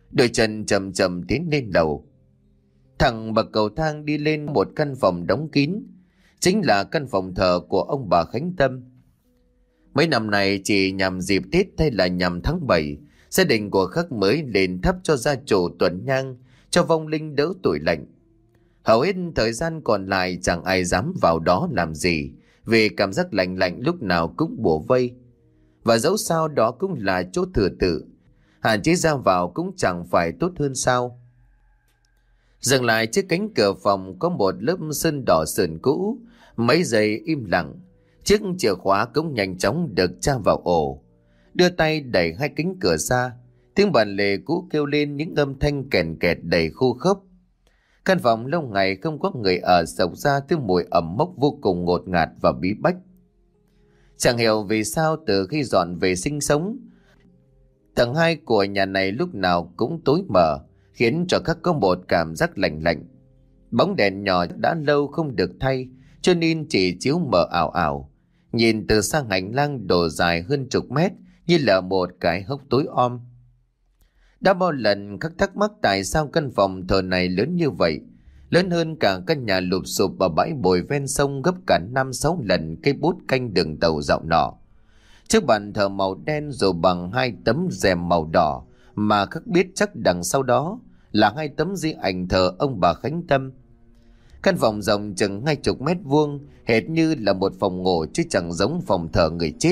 đôi chân chậm chậm tiến lên lầu. Thẳng bậc cầu thang đi lên một căn phòng đóng kín, chính là căn phòng thờ của ông bà Khánh Tâm. Mấy năm nay chỉ nhằm dịp Tết hay là nhằm tháng bảy, gia đình của Khắc mới lên thắp cho gia chủ tuần nhang, cho vong linh đỡ tuổi lạnh. Hầu hết thời gian còn lại chẳng ai dám vào đó làm gì, vì cảm giác lạnh lạnh lúc nào cũng bủa vây. Và dẫu sao đó cũng là chỗ thừa tự, hạn chế ra vào cũng chẳng phải tốt hơn sao. Dừng lại trước cánh cửa phòng có một lớp sơn đỏ sườn cũ, mấy giây im lặng, chiếc chìa khóa cũng nhanh chóng được tra vào ổ. Đưa tay đẩy hai cánh cửa ra, tiếng bàn lề cũ kêu lên những âm thanh kèn kẹt đầy khô khốc. Căn phòng lâu ngày không có người ở sộc ra thứ mùi ẩm mốc vô cùng ngột ngạt và bí bách. Chẳng hiểu vì sao từ khi dọn về sinh sống, tầng hai của nhà này lúc nào cũng tối mờ, khiến cho Khắc có một cảm giác lạnh lạnh. Bóng đèn nhỏ đã lâu không được thay, cho nên chỉ chiếu mờ ảo ảo. Nhìn từ sang hành lang độ dài hơn chục mét như là một cái hốc tối om. Đã bao lần Khắc thắc mắc tại sao căn phòng thờ này lớn như vậy, lớn hơn cả căn nhà lụp sụp ở bãi bồi ven sông gấp cả năm sáu lần cây bút canh đường tàu dạo nọ. Chiếc bàn thờ màu đen rồi bằng hai tấm rèm màu đỏ mà Khắc biết chắc đằng sau đó là hai tấm di ảnh thờ ông bà Khánh Tâm. Căn phòng rộng chừng hai chục mét vuông, hệt như là một phòng ngủ chứ chẳng giống phòng thờ người chết.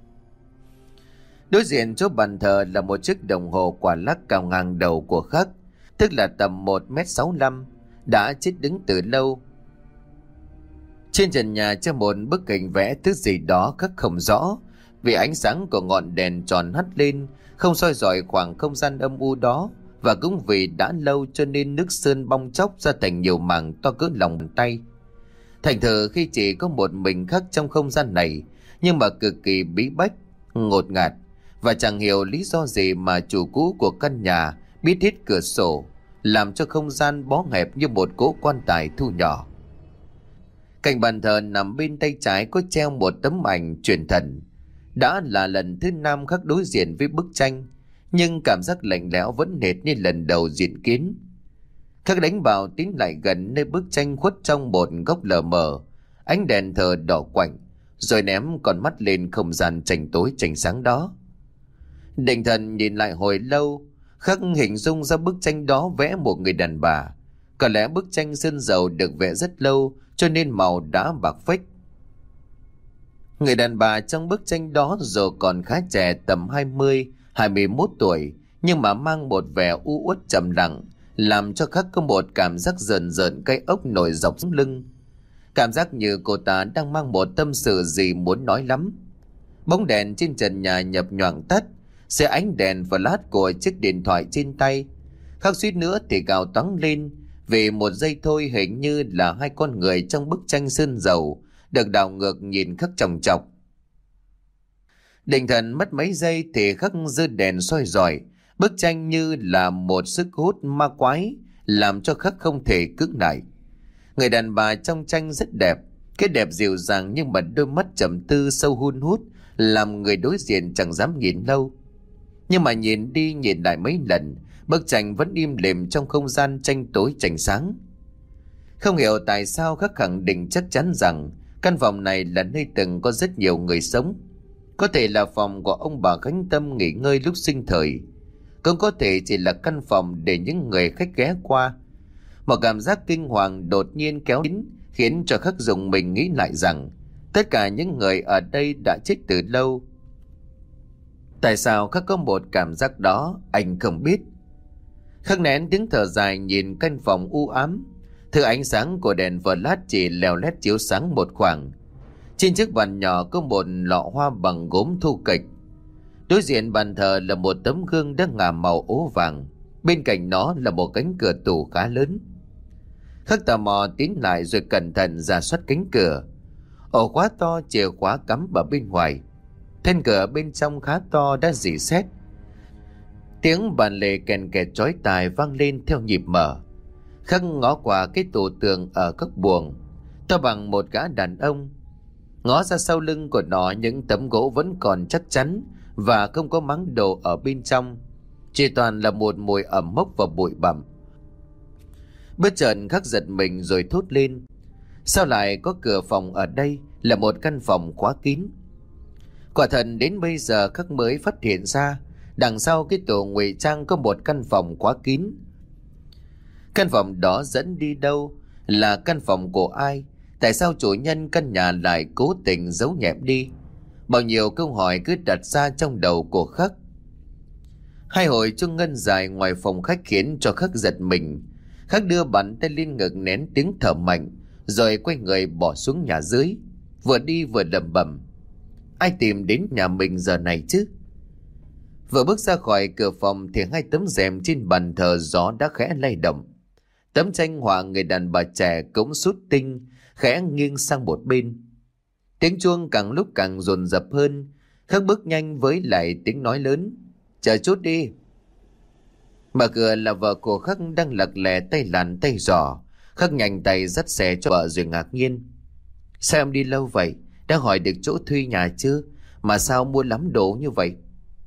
Đối diện chỗ bàn thờ là một chiếc đồng hồ quả lắc cao ngang đầu của Khắc, tức là tầm một mét sáu lăm, đã chết đứng từ lâu. Trên trần nhà treo một bức hình vẽ thứ gì đó Khắc không rõ, vì ánh sáng của ngọn đèn tròn hắt lên không soi rọi khoảng không gian âm u đó, và cũng vì đã lâu cho nên nước sơn bong chóc ra thành nhiều mảng to cỡ lòng bàn tay. Thành thử khi chỉ có một mình Khắc trong không gian này, nhưng mà cực kỳ bí bách, ngột ngạt, và chẳng hiểu lý do gì mà chủ cũ của căn nhà biết hết cửa sổ, làm cho không gian bó hẹp như một cỗ quan tài thu nhỏ. Cạnh bàn thờ nằm bên tay trái có treo một tấm ảnh truyền thần. Đã là lần thứ năm Khắc đối diện với bức tranh, nhưng cảm giác lạnh lẽo vẫn hệt như lần đầu diện kiến. Khắc đánh bạo tiến lại gần nơi bức tranh khuất trong một góc lờ mờ, ánh đèn thờ đỏ quạnh, rồi ném con mắt lên không gian tranh tối tranh sáng đó. Định thần nhìn lại hồi lâu, Khắc hình dung ra bức tranh đó vẽ một người đàn bà. Có lẽ bức tranh sơn dầu được vẽ rất lâu cho nên màu đã bạc phách. Người đàn bà trong bức tranh đó dù còn khá trẻ, tầm hai mươi, hai mươi mốt tuổi, nhưng mà mang một vẻ u uất trầm lặng, làm cho Khắc có một cảm giác rờn rợn cái ốc nổi dọc sống lưng. Cảm giác như cô ta đang mang một tâm sự gì muốn nói lắm. Bóng đèn trên trần nhà nhập nhoạng tắt, xe ánh đèn flash của chiếc điện thoại trên tay. Khắc suýt nữa thì gào toáng lên, vì một giây thôi hình như là hai con người trong bức tranh sơn dầu được đảo ngược nhìn Khắc chòng chọc. Định thần mất mấy giây thì Khắc giơ đèn soi rọi, bức tranh như là một sức hút ma quái, làm cho Khắc không thể cưỡng lại. Người đàn bà trong tranh rất đẹp, cái đẹp dịu dàng nhưng mà đôi mắt trầm tư sâu hun hút, làm người đối diện chẳng dám nhìn lâu. Nhưng mà nhìn đi nhìn lại mấy lần, bức tranh vẫn im lìm trong không gian tranh tối tranh sáng. Không hiểu tại sao Khắc khẳng định chắc chắn rằng căn phòng này là nơi từng có rất nhiều người sống. Có thể là phòng của ông bà Khánh Tâm nghỉ ngơi lúc sinh thời, cũng có thể chỉ là căn phòng để những người khách ghé qua. Một cảm giác kinh hoàng đột nhiên kéo đến, khiến cho Khắc dùng mình nghĩ lại rằng tất cả những người ở đây đã chết từ lâu. Tại sao Khắc có một cảm giác đó, anh không biết. Khắc nén tiếng thở dài nhìn căn phòng u ám. Thứ ánh sáng của đèn flash chỉ leo lét chiếu sáng một khoảng. Trên chiếc bàn nhỏ có một lọ hoa bằng gốm thu kịch. Đối diện bàn thờ là một tấm gương đang ngả màu ố vàng. Bên cạnh nó là một cánh cửa tủ khá lớn. Khắc tò mò tiến lại rồi cẩn thận rà soát cánh cửa. Ổ khóa to, chìa khóa cắm ở bên ngoài. Then cửa bên trong khá to đã rỉ sét. Tiếng bàn lề kèn kẹt chói tai vang lên theo nhịp mở. Khắc ngó qua cái tủ tường ở góc buồng, to bằng một gã đàn ông. Ngó ra sau lưng của nó, những tấm gỗ vẫn còn chắc chắn và không có máng đồ ở bên trong. Chỉ toàn là một mùi ẩm mốc và bụi bặm. Bất chợt Khắc giật mình rồi thốt lên: sao lại có cửa phòng ở đây, là một căn phòng khóa kín? Quả thật đến bây giờ Khắc mới phát hiện ra đằng sau cái tủ ngụy trang có một căn phòng khóa kín. Căn phòng đó dẫn đi đâu? Là căn phòng của ai? Tại sao chủ nhân căn nhà lại cố tình giấu nhẹm đi? Bao nhiêu câu hỏi cứ đặt ra trong đầu của Khắc. Hai hồi chuông ngân dài ngoài phòng khách khiến cho Khắc giật mình. Khắc đưa bàn tay lên ngực nén tiếng thở mạnh, rồi quay người bỏ xuống nhà dưới, vừa đi vừa lẩm bẩm: ai tìm đến nhà mình giờ này chứ? Vừa bước ra khỏi cửa phòng thì hai tấm rèm trên bàn thờ gió đã khẽ lay động. Tấm tranh họa người đàn bà trẻ cũng sút tinh, khẽ nghiêng sang một bên. Tiếng chuông càng lúc càng dồn dập hơn. Khắc bước nhanh với lại tiếng nói lớn: chờ chút đi. Mở cửa là vợ của Khắc đang lật lè tay làn tay giỏ. Khắc nhanh tay dắt xe cho vợ rồi ngạc nhiên: sao em đi lâu vậy? Đã hỏi được chỗ thuê nhà chưa? Mà sao mua lắm đồ như vậy?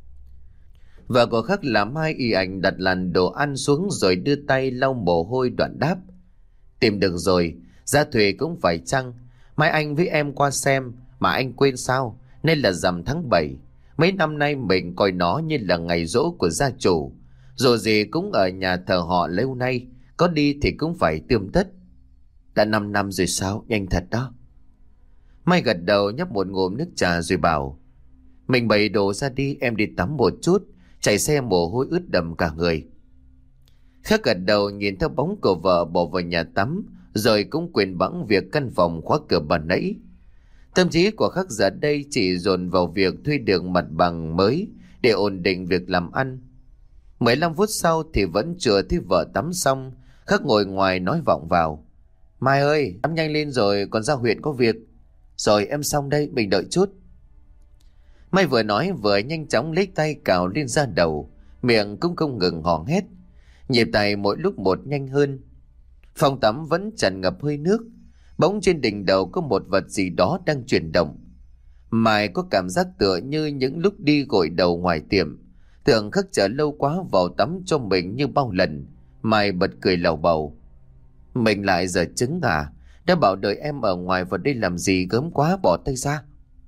Vợ của Khắc làm Mai y ảnh đặt làn đồ ăn xuống rồi đưa tay lau mồ hôi đoạn đáp: tìm được rồi, giá thuê cũng phải chăng. Mai anh với em qua xem mà anh quên sao? Nên là rằm tháng bảy. Mấy năm nay mình coi nó như là ngày giỗ của gia chủ. Dù gì cũng ở nhà thờ họ lâu nay, có đi thì cũng phải tươm tất. Đã năm năm rồi sao? Nhanh thật đó. Mai gật đầu nhấp một ngụm nước trà rồi bảo: mình bày đồ ra đi, em đi tắm một chút. Chạy xe mồ hôi ướt đầm cả người. Khắc gật đầu nhìn theo bóng của vợ bỏ vào nhà tắm, rồi cũng quên bẵng việc căn phòng khóa cửa ban nãy. Tâm trí của Khắc giờ đây chỉ dồn vào việc thuê được mặt bằng mới để ổn định việc làm ăn. mười lăm phút sau thì vẫn chưa thấy vợ tắm xong. Khắc ngồi ngoài nói vọng vào: Mai ơi, tắm nhanh lên rồi, còn ra huyện có việc. Rồi em xong đây, mình đợi chút. Mai vừa nói vừa nhanh chóng lấy tay cào lên da đầu, miệng cũng không ngừng hò hét, nhịp tay mỗi lúc một nhanh hơn. Phòng tắm vẫn tràn ngập hơi nước, bỗng trên đỉnh đầu có một vật gì đó đang chuyển động. Mai có cảm giác tựa như những lúc đi gội đầu ngoài tiệm, tưởng Khắc chờ lâu quá vào tắm cho mình như bao lần. Mai bật cười lầu bầu: mình lại giờ trứng à? Đã bảo đợi em ở ngoài vào đây làm gì, gớm quá, bỏ tay ra.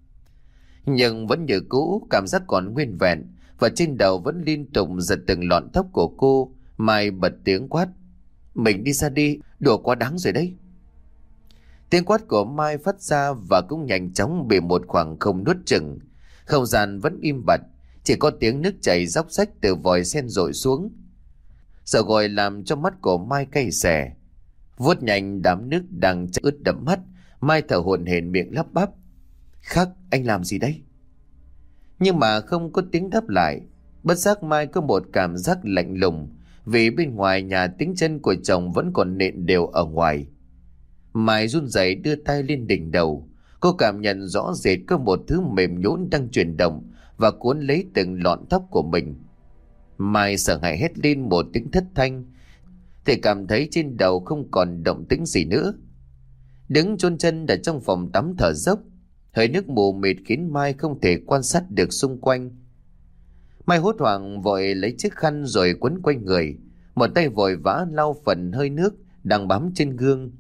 Nhưng vẫn như cũ, cảm giác còn nguyên vẹn, và trên đầu vẫn liên tục giật từng lọn tóc của cô. Mai bật tiếng quát: mình đi ra đi, đùa quá đáng rồi đấy. Tiếng quát của Mai phát ra và cũng nhanh chóng bị một khoảng không nuốt chửng. Không gian vẫn im bặt, chỉ có tiếng nước chảy róc rách từ vòi sen dội xuống. Sợ gọi làm cho mắt của Mai cay xè. Vuốt nhanh đám nước đang ướt đẫm mắt, Mai thở hổn hển miệng lắp bắp: Khắc, anh làm gì đấy? Nhưng mà không có tiếng đáp lại. Bất giác Mai có một cảm giác lạnh lùng, vì bên ngoài nhà tiếng chân của chồng vẫn còn nện đều ở ngoài. Mai run rẩy đưa tay lên đỉnh đầu. Cô cảm nhận rõ rệt có một thứ mềm nhũn đang chuyển động và cuốn lấy từng lọn tóc của mình. Mai sợ hãi hét lên một tiếng thất thanh, thì cảm thấy trên đầu không còn động tĩnh gì nữa. Đứng chôn chân ở trong phòng tắm thở dốc, hơi nước mù mịt khiến Mai không thể quan sát được xung quanh. Mai hốt hoảng vội lấy chiếc khăn rồi quấn quanh người, một tay vội vã lau phần hơi nước đang bám trên gương.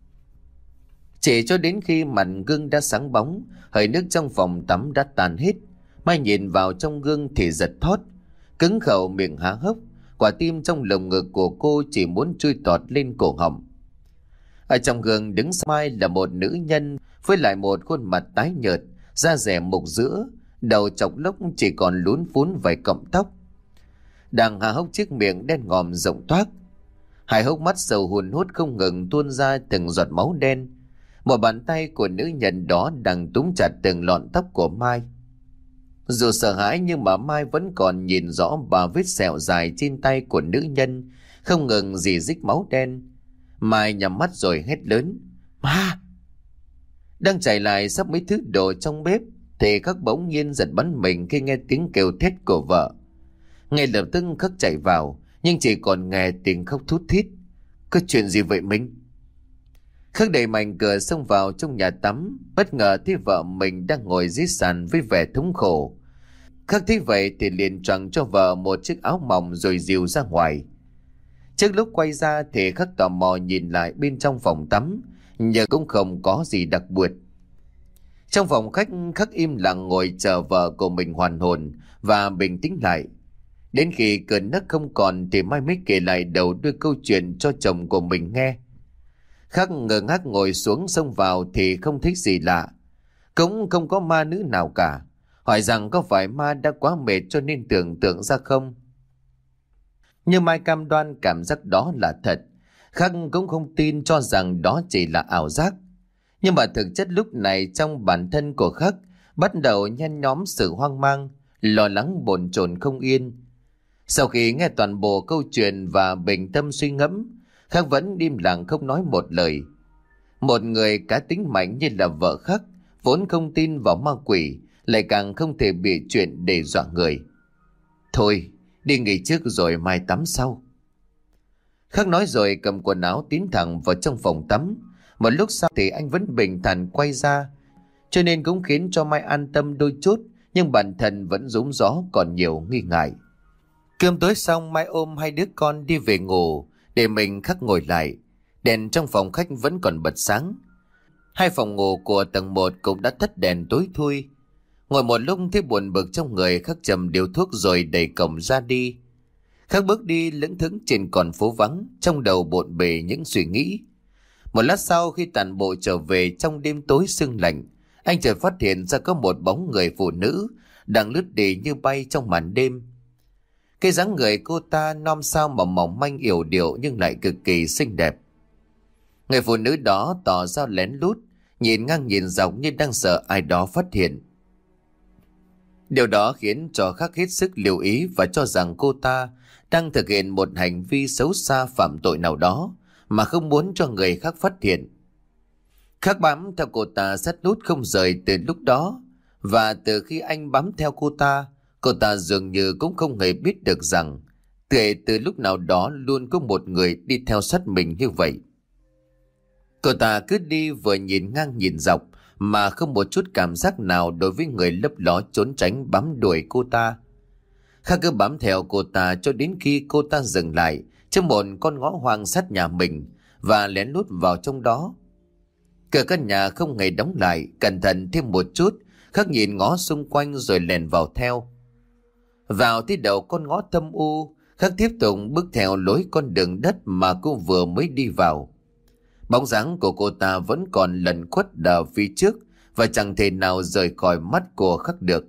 Chỉ cho đến khi mặt gương đã sáng bóng, hơi nước trong phòng tắm đã tan hết, Mai nhìn vào trong gương thì giật thót, cứng khẩu miệng há hốc. Quả tim trong lồng ngực của cô chỉ muốn chui tọt lên cổ họng. Ở trong gương đứng sau Mai là một nữ nhân với lại một khuôn mặt tái nhợt, da dẻ mục giữa, đầu chọc lốc chỉ còn lún phún vài cọng tóc, đang há hốc chiếc miệng đen ngòm rộng toác. Hai hốc mắt sầu hun hút không ngừng tuôn ra từng giọt máu đen. Một bàn tay của nữ nhân đó đang túm chặt từng lọn tóc của Mai. Dù sợ hãi nhưng mà Mai vẫn còn nhìn rõ ba vết sẹo dài trên tay của nữ nhân, không ngừng rỉ rích máu đen. Mai nhắm mắt rồi hét lớn: Ma! Đang chạy lại sắp mấy thứ đồ trong bếp thì Khắc bỗng nhiên giật bắn mình khi nghe tiếng kêu thét của vợ. Ngay lập tức Khắc chạy vào, nhưng chỉ còn nghe tiếng khóc thút thít. Có chuyện gì vậy mình? Khắc đẩy mạnh cửa xông vào trong nhà tắm, bất ngờ thấy vợ mình đang ngồi dưới sàn với vẻ thống khổ. Khắc thấy vậy thì liền choàng cho vợ một chiếc áo mỏng rồi dìu ra ngoài. Trước lúc quay ra thì Khắc tò mò nhìn lại bên trong phòng tắm, nhưng cũng không có gì đặc biệt. Trong phòng khách, Khắc im lặng ngồi chờ vợ của mình hoàn hồn và bình tĩnh lại. Đến khi cơn nấc không còn thì Mai mới kể lại đầu đuôi câu chuyện cho chồng của mình nghe. Khắc ngơ ngác ngồi xuống xông vào thì không thấy gì lạ, cũng không có ma nữ nào cả. Hỏi rằng có phải ma đã quá mệt cho nên tưởng tượng ra không? Nhưng Mai cam đoan cảm giác đó là thật. Khắc cũng không tin, cho rằng đó chỉ là ảo giác. Nhưng mà thực chất lúc này trong bản thân của Khắc bắt đầu nhen nhóm sự hoang mang, lo lắng bồn chồn không yên. Sau khi nghe toàn bộ câu chuyện và bình tâm suy ngẫm, Khắc vẫn im lặng không nói một lời. Một người cá tính mạnh như là vợ Khắc, vốn không tin vào ma quỷ, lại càng không thể bị chuyện để dọa người. Thôi, đi nghỉ trước rồi mai tắm sau. Khắc nói rồi cầm quần áo tiến thẳng vào trong phòng tắm. Một lúc sau thì anh vẫn bình thản quay ra, cho nên cũng khiến cho Mai an tâm đôi chút, nhưng bản thân vẫn rúng gió còn nhiều nghi ngại. Cơm tối xong, Mai ôm hai đứa con đi về ngủ, để mình Khắc ngồi lại. Đèn trong phòng khách vẫn còn bật sáng. Hai phòng ngủ của tầng một cũng đã tắt đèn tối thui. Ngồi một lúc thấy buồn bực trong người, Khắc châm điếu thuốc rồi đẩy cổng ra đi. Khắc bước đi lững thững trên con phố vắng, trong đầu bộn bề những suy nghĩ. Một lát sau, khi tản bộ trở về trong đêm tối sương lạnh, anh chợt phát hiện ra có một bóng người phụ nữ đang lướt đi như bay trong màn đêm. Cái dáng người cô ta non sao mà mỏng manh yểu điệu nhưng lại cực kỳ xinh đẹp. Người phụ nữ đó tỏ ra lén lút, nhìn ngang nhìn dọc như đang sợ ai đó phát hiện. Điều đó khiến cho Khắc hết sức lưu ý và cho rằng cô ta đang thực hiện một hành vi xấu xa phạm tội nào đó mà không muốn cho người khác phát hiện. Khắc bám theo cô ta sát nút không rời từ lúc đó, và từ khi anh bám theo cô ta, cô ta dường như cũng không hề biết được rằng kể từ lúc nào đó luôn có một người đi theo sát mình như vậy. Cô ta cứ đi vừa nhìn ngang nhìn dọc mà không một chút cảm giác nào đối với người lấp ló trốn tránh bám đuổi cô ta. Khắc cứ bám theo cô ta cho đến khi cô ta dừng lại trước một con ngõ hoang sát nhà mình và lén lút vào trong đó. Cửa căn nhà không hề đóng lại, cẩn thận thêm một chút, Khắc nhìn ngó xung quanh rồi lèn vào theo. Vào tới đầu con ngõ thâm u, Khắc tiếp tục bước theo lối con đường đất mà cô vừa mới đi vào. Bóng dáng của cô ta vẫn còn lẩn khuất ở phía trước và chẳng thể nào rời khỏi mắt của Khắc được.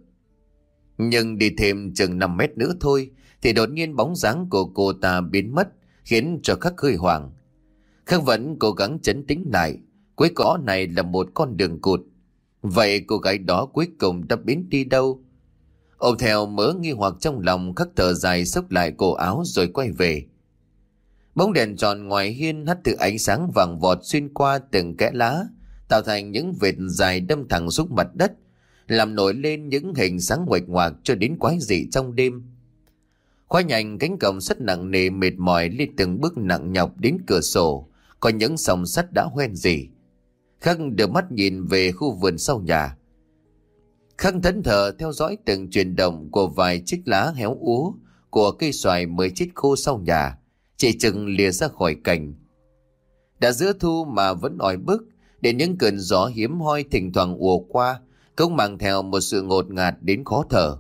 Nhưng đi thêm chừng năm mét nữa thôi thì đột nhiên bóng dáng của cô ta biến mất, khiến cho Khắc hơi hoảng. Khắc vẫn cố gắng trấn tĩnh lại. Cuối cỏ này là một con đường cụt. Vậy cô gái đó cuối cùng đã biến đi đâu? Ôm theo mớ nghi hoặc trong lòng, Khắc thở dài xốc lại cổ áo rồi quay về. Bóng đèn tròn ngoài hiên hắt từ ánh sáng vàng vọt xuyên qua từng kẽ lá, tạo thành những vệt dài đâm thẳng xuống mặt đất, làm nổi lên những hình sáng nguệch ngoạc cho đến quái dị trong đêm. Khoa nhanh cánh cổng sắt nặng nề mệt mỏi đi từng bước nặng nhọc đến cửa sổ, có những sòng sắt đã hoen rỉ. Khắc đưa mắt nhìn về khu vườn sau nhà. Khắc thẫn thờ theo dõi từng chuyển động của vài chiếc lá héo úa của cây xoài mới chết khô sau nhà, chỉ chừng lìa ra khỏi cành. Đã giữa thu mà vẫn oi bức, để những cơn gió hiếm hoi thỉnh thoảng ùa qua cũng mang theo một sự ngột ngạt đến khó thở.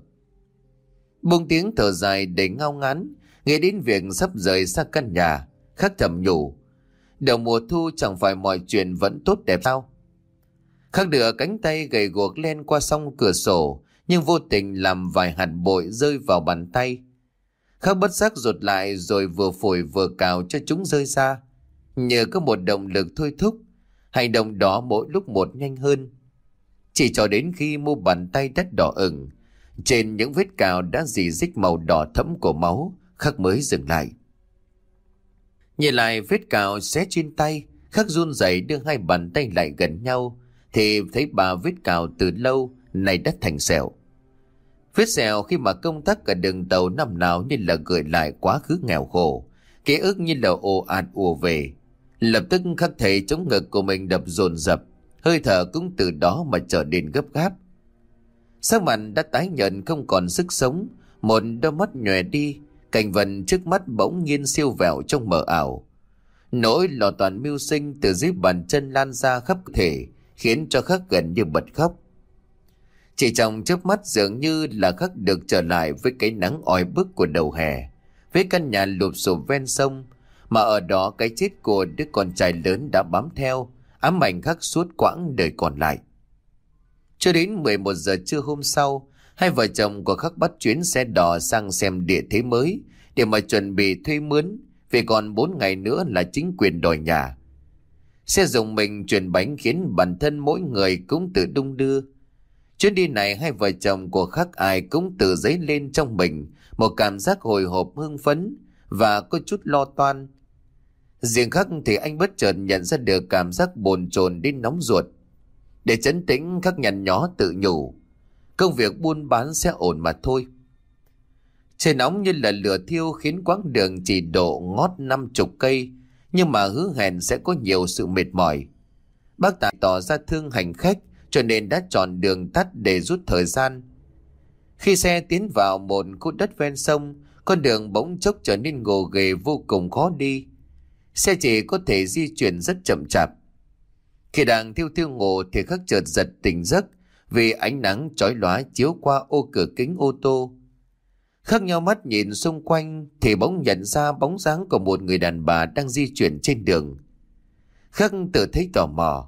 Buông tiếng thở dài đầy ngao ngán, nghĩ đến việc sắp rời xa căn nhà, Khắc thầm nhủ, đầu mùa thu chẳng phải mọi chuyện vẫn tốt đẹp sao? Khắc đưa cánh tay gầy guộc len qua song cửa sổ, nhưng vô tình làm vài hạt bụi rơi vào bàn tay. Khắc bất giác rụt lại rồi vừa phủi vừa cào cho chúng rơi ra. Nhờ có một động lực thôi thúc, hành động đó mỗi lúc một nhanh hơn. Chỉ cho đến khi mu bàn tay đất đỏ ửng, trên những vết cào đã rỉ rích màu đỏ thẫm của máu, Khắc mới dừng lại. Nhìn lại vết cào xé trên tay, Khắc run rẩy đưa hai bàn tay lại gần nhau, thì thấy ba vết cào từ lâu nay đã thành sẹo. Vết sẹo khi mà công tác cả đường tàu năm nào như là gợi lại quá khứ nghèo khổ, ký ức như là ồ ạt ùa về. Lập tức Khắc thấy chống ngực của mình đập dồn dập, hơi thở cũng từ đó mà trở nên gấp gáp. Sắc mặt đã tái nhợt không còn sức sống, một đôi mắt nhòe đi, cảnh vật trước mắt bỗng nhiên siêu vẹo trong mờ ảo. Nỗi lo toan mưu sinh từ dưới bàn chân lan ra khắp thể, khiến cho Khắc gần như bật khóc. Chỉ trong chớp mắt dường như là Khắc được trở lại với cái nắng oi bức của đầu hè, với căn nhà lụp xụp ven sông, mà ở đó cái chết của đứa con trai lớn đã bám theo, ám ảnh Khắc suốt quãng đời còn lại. Cho đến mười một giờ trưa hôm sau, hai vợ chồng của Khắc bắt chuyến xe đò sang xem địa thế mới để mà chuẩn bị thuê mướn, vì còn bốn ngày nữa là chính quyền đòi nhà. Xe dùng mình chuyển bánh khiến bản thân mỗi người cũng tự đung đưa. Chuyến đi này hai vợ chồng của Khắc ai cũng tự dấy lên trong mình một cảm giác hồi hộp hưng phấn và có chút lo toan. Riêng Khắc thì anh bất chợt nhận ra được cảm giác bồn chồn đến nóng ruột. Để trấn tĩnh, Khắc nhăn nhó tự nhủ, công việc buôn bán sẽ ổn mà thôi. Trời nóng như là lửa thiêu khiến quãng đường chỉ độ ngót năm chục cây, nhưng mà hứa hẹn sẽ có nhiều sự mệt mỏi. Bác Tài tỏ ra thương hành khách, cho nên đã chọn đường tắt để rút thời gian. Khi xe tiến vào một khu đất ven sông, con đường bỗng chốc trở nên gồ ghề vô cùng khó đi. Xe chỉ có thể di chuyển rất chậm chạp. Khi đang thiêu thiêu ngủ thì Khắc chợt giật tỉnh giấc vì ánh nắng chói lóa chiếu qua ô cửa kính ô tô. Khắc nheo mắt nhìn xung quanh thì bỗng nhận ra bóng dáng của một người đàn bà đang di chuyển trên đường. Khắc tự thấy tò mò.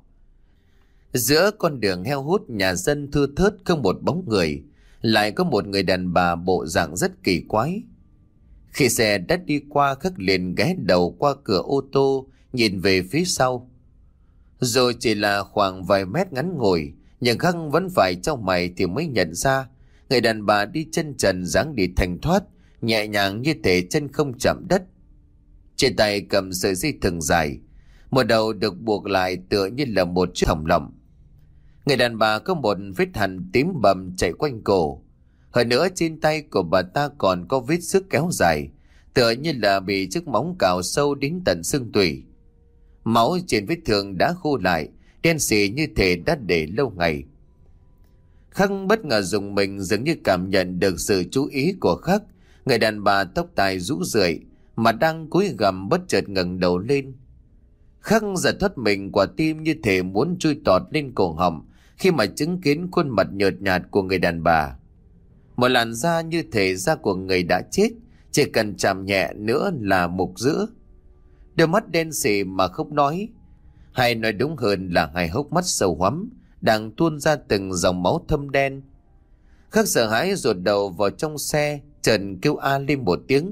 Giữa con đường heo hút nhà dân thưa thớt không một bóng người, lại có một người đàn bà bộ dạng rất kỳ quái. Khi xe đã đi qua, Khắc liền ghé đầu qua cửa ô tô nhìn về phía sau. Rồi chỉ là khoảng vài mét ngắn ngủi, nhưng Khắc vẫn phải trong mày thì mới nhận ra người đàn bà đi chân trần, dáng đi thanh thoát, nhẹ nhàng như thể chân không chạm đất. Trên tay cầm sợi dây thừng dài, một đầu được buộc lại tựa như là một chiếc thòng lọng. Người đàn bà có một vết hằn tím bầm chạy quanh cổ. Hơn nữa trên tay của bà ta còn có vết xước kéo dài, tựa như là bị chiếc móng cào sâu đến tận xương tủy. Máu trên vết thương đã khô lại, đen xì như thể đã để lâu ngày. Khắc bất ngờ dùng mình, dường như cảm nhận được sự chú ý của Khắc. Người đàn bà tóc tai rũ rượi mà đang cúi gằm bất chợt ngẩng đầu lên. Khắc giật thoát mình, quả tim như thể muốn chui tọt lên cổ họng khi mà chứng kiến khuôn mặt nhợt nhạt của người đàn bà. Một làn da như thể da của người đã chết, chỉ cần chạm nhẹ nữa là mục giữa. Đôi mắt đen xì mà không nói, hay nói đúng hơn là hai hốc mắt sâu hoắm đang tuôn ra từng dòng máu thâm đen. Khắc sợ hãi rụt đầu vào trong xe, trần kêu a lên một tiếng.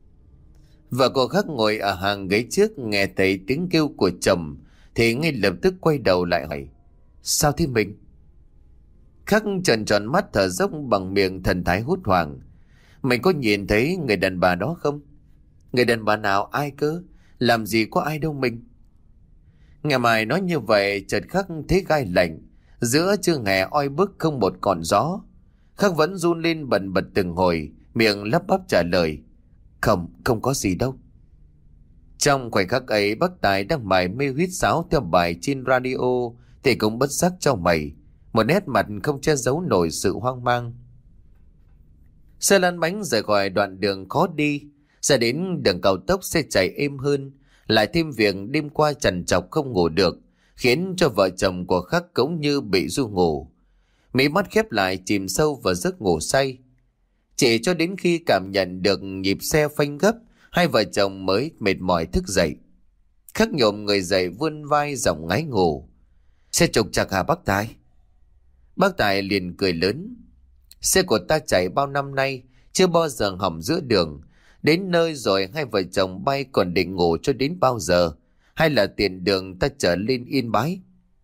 Vợ của Khắc ngồi ở hàng ghế trước nghe thấy tiếng kêu của chồng thì ngay lập tức quay đầu lại hỏi: Sao thế mình? Khắc trợn tròn mắt thở dốc bằng miệng thần thái hốt hoảng. Mình có nhìn thấy người đàn bà đó không? Người đàn bà nào? Ai cơ? Làm gì có ai đâu mình. Nghe Mai nói như vậy, chợt Khắc thấy gai lạnh. Giữa trưa hè oi bức không một cọn gió, Khắc vẫn run lên bần bật từng hồi, miệng lắp bắp trả lời: Không, không có gì đâu. Trong khoảnh khắc ấy, bác Tài đang mải mê huýt sáo theo bài trên radio thì cũng bất giác chau mày, một nét mặt không che giấu nổi sự hoang mang. Xe lăn bánh rời khỏi đoạn đường khó đi, ra đến đường cao tốc xe chạy êm hơn, lại thêm việc đêm qua trằn trọc không ngủ được, khiến cho vợ chồng của Khắc cũng như bị ru ngủ. Mí mắt khép lại chìm sâu vào giấc ngủ say. Chỉ cho đến khi cảm nhận được nhịp xe phanh gấp, hai vợ chồng mới mệt mỏi thức dậy. Khắc nhổm người dậy vươn vai giọng ngáy ngủ: Xe trục trặc hả bác Tài? Bác Tài liền cười lớn: Xe của ta chạy bao năm nay chưa bao giờ hỏng giữa đường. Đến nơi rồi hai vợ chồng bay còn định ngủ cho đến bao giờ? Hay là tiền đường ta trở lên Yên Bái?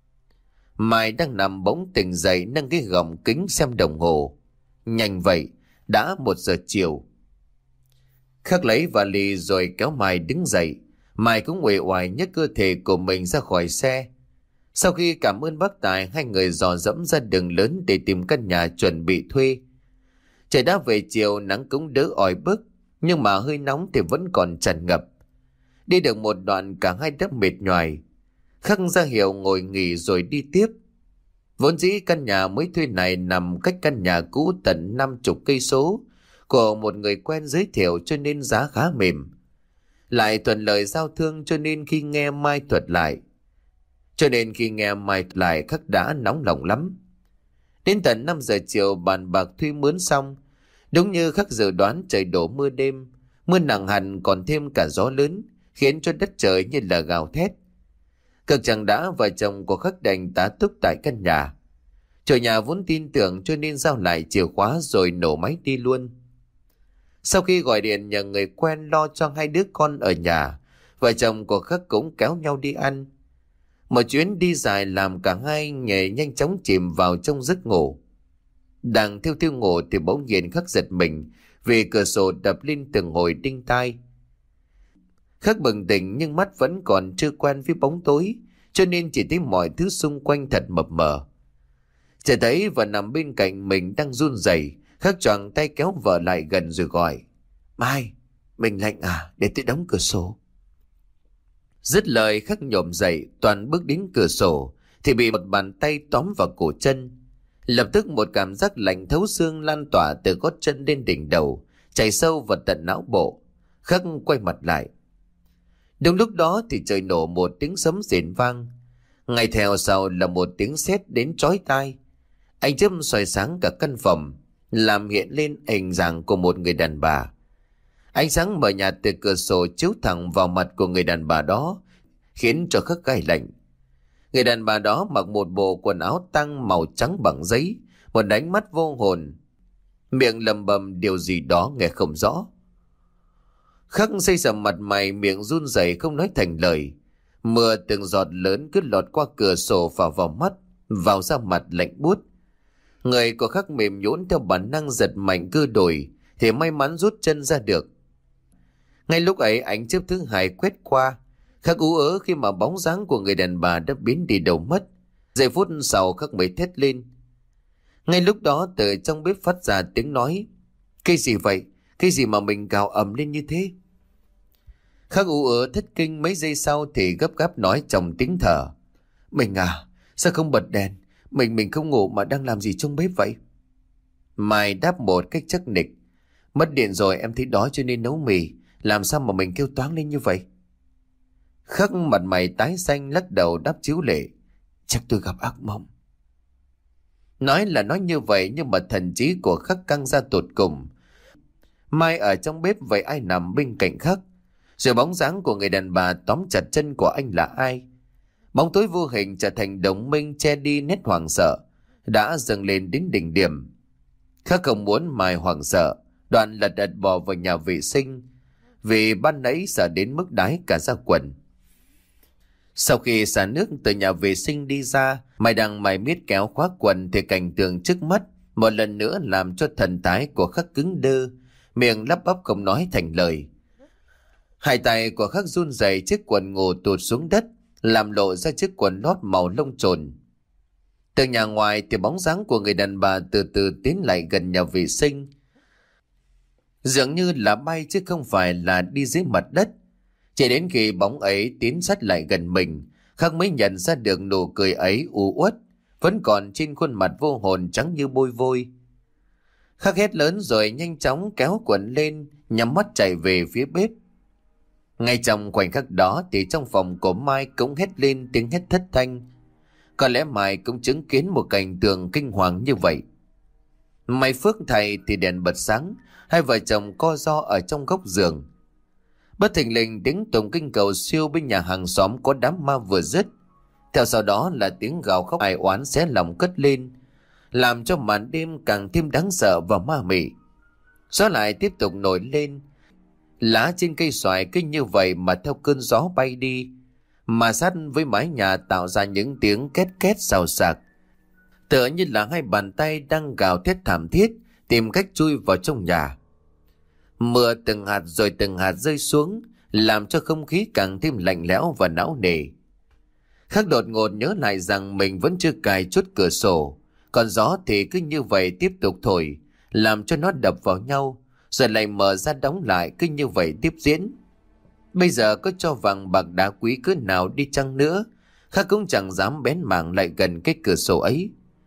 Mai đang nằm bỗng tỉnh dậy, nâng cái gọng kính xem đồng hồ. Nhanh vậy, đã một giờ chiều. Khắc lấy vali rồi kéo Mai đứng dậy. Mai cũng uể oải nhấc cơ thể của mình ra khỏi xe. Sau khi cảm ơn bác Tài, hai người dò dẫm ra đường lớn để tìm căn nhà chuẩn bị thuê. Trời đã về chiều, nắng cũng đỡ oi bức, nhưng mà hơi nóng thì vẫn còn tràn ngập. Đi được một đoạn cả hai đã mệt nhoài. Khắc ra hiệu ngồi nghỉ rồi đi tiếp. Vốn dĩ căn nhà mới thuê này nằm cách căn nhà cũ tận năm chục cây số của một người quen giới thiệu, cho nên giá khá mềm. Lại thuận lợi giao thương, cho nên khi nghe Mai thuật lại cho nên khi nghe Mai thuật lại Khắc đã nóng lòng lắm. Đến tận năm giờ chiều bàn bạc thuê mướn xong, đúng như Khắc dự đoán, trời đổ mưa đêm, mưa nặng hẳn còn thêm cả gió lớn, khiến cho đất trời như là gào thét. Cực chẳng đã, vợ chồng của Khắc đành tá túc tại căn nhà. Chủ nhà vốn tin tưởng, cho nên giao lại chìa khóa rồi nổ máy đi luôn. Sau khi gọi điện nhờ người quen lo cho hai đứa con ở nhà, vợ chồng của Khắc cũng kéo nhau đi ăn. Một chuyến đi dài làm cả hai nhẹ nhanh chóng chìm vào trong giấc ngủ. Đang thiêu thiêu ngủ thì bỗng nhiên Khắc giật mình vì cửa sổ đập lên từng hồi đinh tai. Khắc bừng tỉnh nhưng mắt vẫn còn chưa quen với bóng tối, cho nên chỉ thấy mọi thứ xung quanh thật mập mờ. Chỉ thấy vợ nằm bên cạnh mình đang run rẩy. Khắc choàng tay kéo vợ lại gần rồi gọi: Mai, mình lạnh à, để tôi đóng cửa sổ. Dứt lời Khắc nhổm dậy, toàn bước đến cửa sổ thì bị một bàn tay tóm vào cổ chân. Lập tức một cảm giác lạnh thấu xương lan tỏa từ gót chân lên đỉnh đầu, chảy sâu vào tận não bộ. Khắc quay mặt lại. Đúng lúc đó thì trời nổ một tiếng sấm rền vang. Ngay theo sau là một tiếng sét đến chói tai. Ánh chớp soi sáng cả căn phòng, làm hiện lên hình dạng của một người đàn bà. Ánh sáng mờ nhạt từ cửa sổ chiếu thẳng vào mặt của người đàn bà đó, khiến cho Khắc gai lạnh. Người đàn bà đó mặc một bộ quần áo tang màu trắng bằng giấy, một ánh mắt vô hồn, miệng lầm bầm điều gì đó nghe không rõ. Khắc xây sầm mặt mày, miệng run rẩy không nói thành lời. Mưa từng giọt lớn cứ lọt qua cửa sổ vào vào mắt, vào da mặt lạnh buốt. Người của Khắc mềm nhũn theo bản năng giật mạnh cơ đùi, thì may mắn rút chân ra được. Ngay lúc ấy ánh chớp thứ hai quét qua. Khắc ú ớ khi mà bóng dáng của người đàn bà đã biến đi đâu mất. Giây phút sau Khắc mới thét lên. Ngay lúc đó từ trong bếp phát ra tiếng nói: Cái gì vậy? Cái gì mà mình gào ầm lên như thế? Khắc ú ớ thất kinh, mấy giây sau thì gấp gáp nói trong tiếng thở: Mình à, sao không bật đèn? Mình mình không ngủ mà đang làm gì trong bếp vậy? Mai đáp một cách chắc nịch: Mất điện rồi, em thấy đói cho nên nấu mì. Làm sao mà mình kêu toáng lên như vậy? Khắc mặt mày tái xanh lắc đầu đáp chiếu lệ: Chắc tôi gặp ác mộng. Nói là nói như vậy, nhưng mà thần trí của Khắc căng ra tột cùng. Mai ở trong bếp, vậy ai nằm bên cạnh Khắc? Rồi bóng dáng của người đàn bà tóm chặt chân của anh là ai? Bóng tối vô hình trở thành đồng minh che đi nét hoảng sợ đã dâng lên đến đỉnh điểm. Khắc không muốn Mai hoảng sợ, đoạn lật đật bò vào nhà vệ sinh, vì ban nãy sợ đến mức đái cả da quần. Sau khi xả nước từ nhà vệ sinh đi ra, Mai đang mải miết kéo khóa quần thì cảnh tượng trước mắt một lần nữa làm cho thần thái của Khắc cứng đơ, miệng lắp bắp không nói thành lời. Hai tay của Khắc run rẩy, chiếc quần ngủ tụt xuống đất, làm lộ ra chiếc quần lót màu lông trồn. Từ nhà ngoài thì bóng dáng của người đàn bà từ từ tiến lại gần nhà vệ sinh, dường như là bay chứ không phải là đi dưới mặt đất. Chỉ đến khi bóng ấy tiến sát lại gần mình, Khắc mới nhận ra được nụ cười ấy u uất vẫn còn trên khuôn mặt vô hồn trắng như bôi vôi. Khắc hét lớn rồi nhanh chóng kéo quần lên, nhắm mắt chạy về phía bếp. Ngay trong khoảnh khắc đó thì trong phòng của Mai cũng hét lên tiếng hét thất thanh. Có lẽ Mai cũng chứng kiến một cảnh tượng kinh hoàng như vậy. May phước thầy thì đèn bật sáng, hai vợ chồng co ro ở trong góc giường. Bất thình lình tiếng tụng kinh cầu siêu bên nhà hàng xóm có đám ma vừa dứt, theo sau đó là tiếng gào khóc ai oán xé lòng cất lên, làm cho màn đêm càng thêm đáng sợ và ma mị. Gió lại tiếp tục nổi lên, lá trên cây xoài cứ như vậy mà theo cơn gió bay đi, mà sát với mái nhà tạo ra những tiếng két két xào xạc, tựa như là hai bàn tay đang gào thét thảm thiết tìm cách chui vào trong nhà. Mưa từng hạt rồi từng hạt rơi xuống, làm cho không khí càng thêm lạnh lẽo và não nề. Khắc đột ngột nhớ lại rằng mình vẫn chưa cài chốt cửa sổ, còn gió thì cứ như vậy tiếp tục thổi, làm cho nó đập vào nhau, rồi lại mở ra đóng lại, cứ như vậy tiếp diễn. Bây giờ có cho vàng bạc đá quý cỡ nào đi chăng nữa, Khắc cũng chẳng dám bén mảng lại gần cái cửa sổ ấy.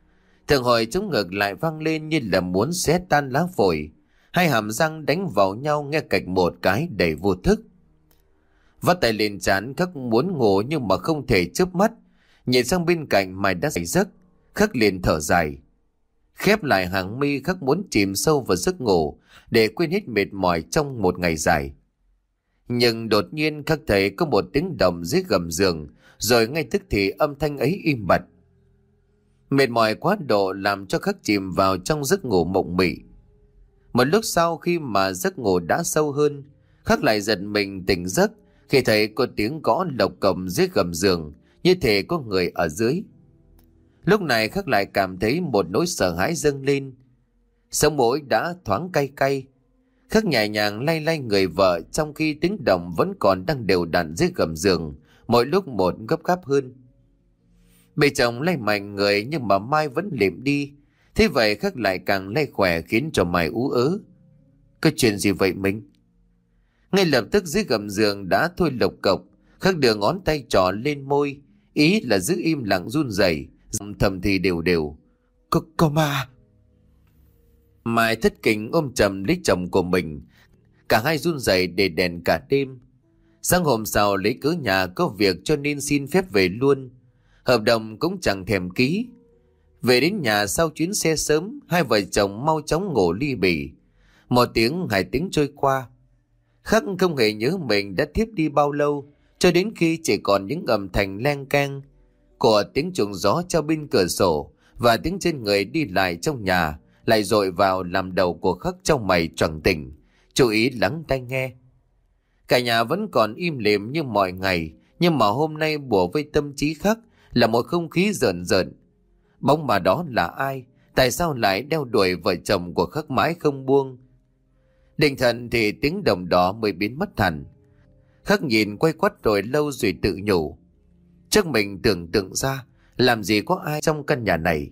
Thường hồi chống ngực lại vang lên như là muốn xé tan lá phổi. Hai hàm răng đánh vào nhau nghe cạch một cái đầy vô thức. Vắt tay lên trán, Khắc muốn ngủ nhưng mà không thể chớp mắt. Nhìn sang bên cạnh Mai đã dậy giấc. Khắc liền thở dài. Khép lại hàng mi, Khắc muốn chìm sâu vào giấc ngủ để quên hết mệt mỏi trong một ngày dài. Nhưng đột nhiên Khắc thấy có một tiếng động dưới gầm giường, rồi ngay tức thì âm thanh ấy im bặt. Mệt mỏi quá độ làm cho Khắc chìm vào trong giấc ngủ mộng mị. Một lúc sau khi mà giấc ngủ đã sâu hơn, Khắc lại giật mình tỉnh giấc khi thấy có tiếng gõ lộc cộc dưới gầm giường, như thể có người ở dưới. Lúc này Khắc lại cảm thấy một nỗi sợ hãi dâng lên. Sống mũi đã thoáng cay cay. Khắc nhẹ nhàng lay lay người vợ trong khi tiếng động vẫn còn đang đều đặn dưới gầm giường, mỗi lúc một gấp gáp hơn. Bị chồng lay mạnh người nhưng mà Mai vẫn liệm đi. Thế vậy Khắc lại càng lay khỏe khiến cho Mai ú ớ. Cái chuyện gì vậy mình? Ngay lập tức dưới gầm giường đã thôi lộc cộc. Khắc đưa ngón tay trỏ lên môi, ý là giữ im lặng run rẩy, giọng thầm thì đều đều. Có, có ma. Mai thất kinh ôm chầm lấy chồng của mình. Cả hai run rẩy để đèn cả đêm. Sáng hôm sau lấy cớ nhà có việc cho nên xin phép về luôn. Hợp đồng cũng chẳng thèm ký. Về đến nhà sau chuyến xe sớm, hai vợ chồng mau chóng ngủ ly bì. Một tiếng hai tiếng trôi qua. Khắc không hề nhớ mình đã thiếp đi bao lâu, cho đến khi chỉ còn những âm thanh len keng của tiếng chuông gió treo bên cửa sổ và tiếng chân người đi lại trong nhà lại dội vào làm đầu của Khắc trong mày choàng tỉnh, chú ý lắng tai nghe. Cả nhà vẫn còn im lìm như mọi ngày, nhưng mà hôm nay bủa vây tâm trí Khắc là một không khí rợn rợn. Bóng mà đó là ai? Tại sao lại đeo đuổi vợ chồng của Khắc mãi không buông? Định thần thì tiếng động đó mới biến mất hẳn. Khắc nhìn quay quắt rồi lâu rồi tự nhủ. Chắc mình tưởng tượng ra, làm gì có ai trong căn nhà này.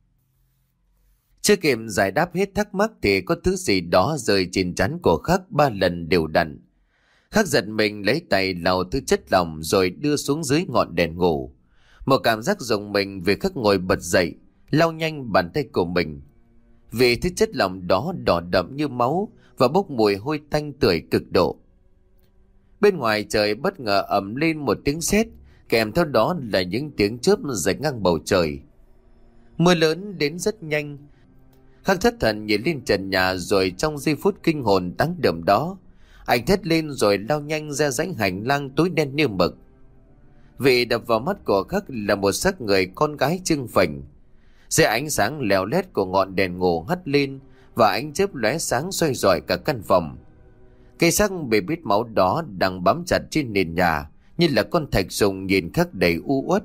Chưa kịp giải đáp hết thắc mắc thì có thứ gì đó rơi trên trán của Khắc ba lần đều đặn. Khắc giật mình lấy tay lau thứ chất lỏng rồi đưa xuống dưới ngọn đèn ngủ. Một cảm giác rùng mình vì Khắc ngồi bật dậy, lau nhanh bàn tay của mình. Vì thứ chất lỏng đó đỏ đậm như máu và bốc mùi hôi tanh tưởi cực độ. Bên ngoài trời bất ngờ ầm lên một tiếng sét, kèm theo đó là những tiếng chớp rạch ngang bầu trời. Mưa lớn đến rất nhanh. Khắc thất thần nhìn lên trần nhà rồi trong giây phút kinh hồn táng đượm đó, anh thét lên rồi lao nhanh ra dãy hành lang tối đen như mực. Vì đập vào mắt của Khắc là một xác người con gái trưng phình. Dưới ánh sáng leo lét của ngọn đèn ngủ hắt lên và ánh chớp lóe sáng soi rọi cả căn phòng. Cây xác bị bít máu đó đang bám chặt trên nền nhà như là con thạch sùng nhìn Khắc đầy u uất.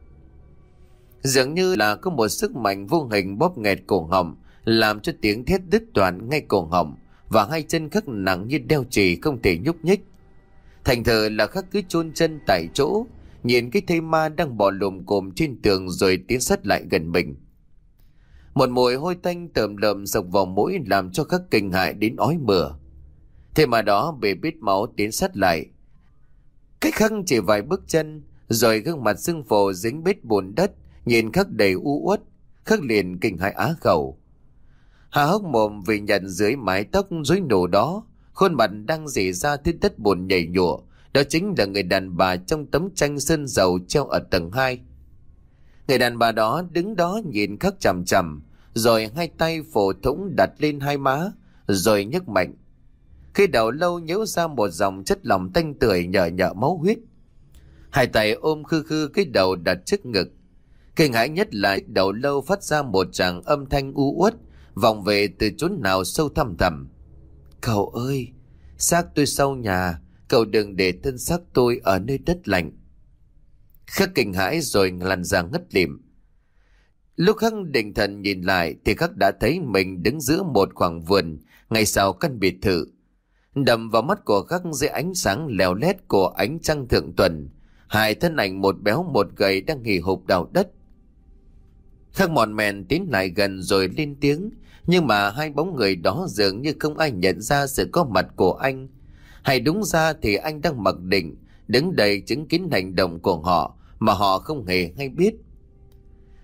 Dường như là có một sức mạnh vô hình bóp nghẹt cổ họng, làm cho tiếng thét đứt đoạn ngay cổ họng và hai chân Khắc nặng như đeo chì không thể nhúc nhích. Thành thử là Khắc cứ chôn chân tại chỗ, nhìn cái thây ma đang bò lồm cồm trên tường rồi tiến sát lại gần mình. Một mùi hôi tanh tởm lợm sộc vào mũi làm cho Khắc kinh hãi đến ói mửa. Thế mà đó bị bít máu tiến sát lại. Cách Khắc chỉ vài bước chân, rồi gương mặt sưng phù dính bết bùn đất, nhìn Khắc đầy u uất. Khắc liền kinh hãi á khẩu. Há hốc mồm vì nhận dưới mái tóc rối nổ đó, khuôn mặt đang rỉ ra thứ đất bùn nhảy nhụa. Đó chính là người đàn bà trong tấm tranh sơn dầu treo ở tầng hai. Người đàn bà đó đứng đó nhìn Khắc chằm chằm, rồi hai tay phổ thủng đặt lên hai má, rồi nhấc mạnh. Khi đầu lâu nhớ ra một dòng chất lỏng tanh tưởi nhờ nhợ máu huyết. Hai tay ôm khư khư cái đầu đặt trước ngực. Kinh hãi nhất là đầu lâu phát ra một tràng âm thanh u uất, vọng về từ chốn nào sâu thẳm thẳm. Cậu ơi, xác tôi sau nhà, cậu đừng để thân xác tôi ở nơi đất lạnh. Khắc kinh hãi rồi lăn ra ngất lịm. Lúc Khắc định thần nhìn lại thì Khắc đã thấy mình đứng giữa một khoảng vườn ngay sau căn biệt thự. Đầm vào mắt của Khắc dưới ánh sáng leo lét của ánh trăng thượng tuần, hai thân ảnh một béo một gầy đang hì hục đào đất. Khắc mòn mèn tiến lại gần rồi lên tiếng, nhưng mà hai bóng người đó dường như không ai nhận ra sự có mặt của anh. Hay đúng ra thì anh đang mặc định, đứng đầy chứng kiến hành động của họ mà họ không hề hay biết.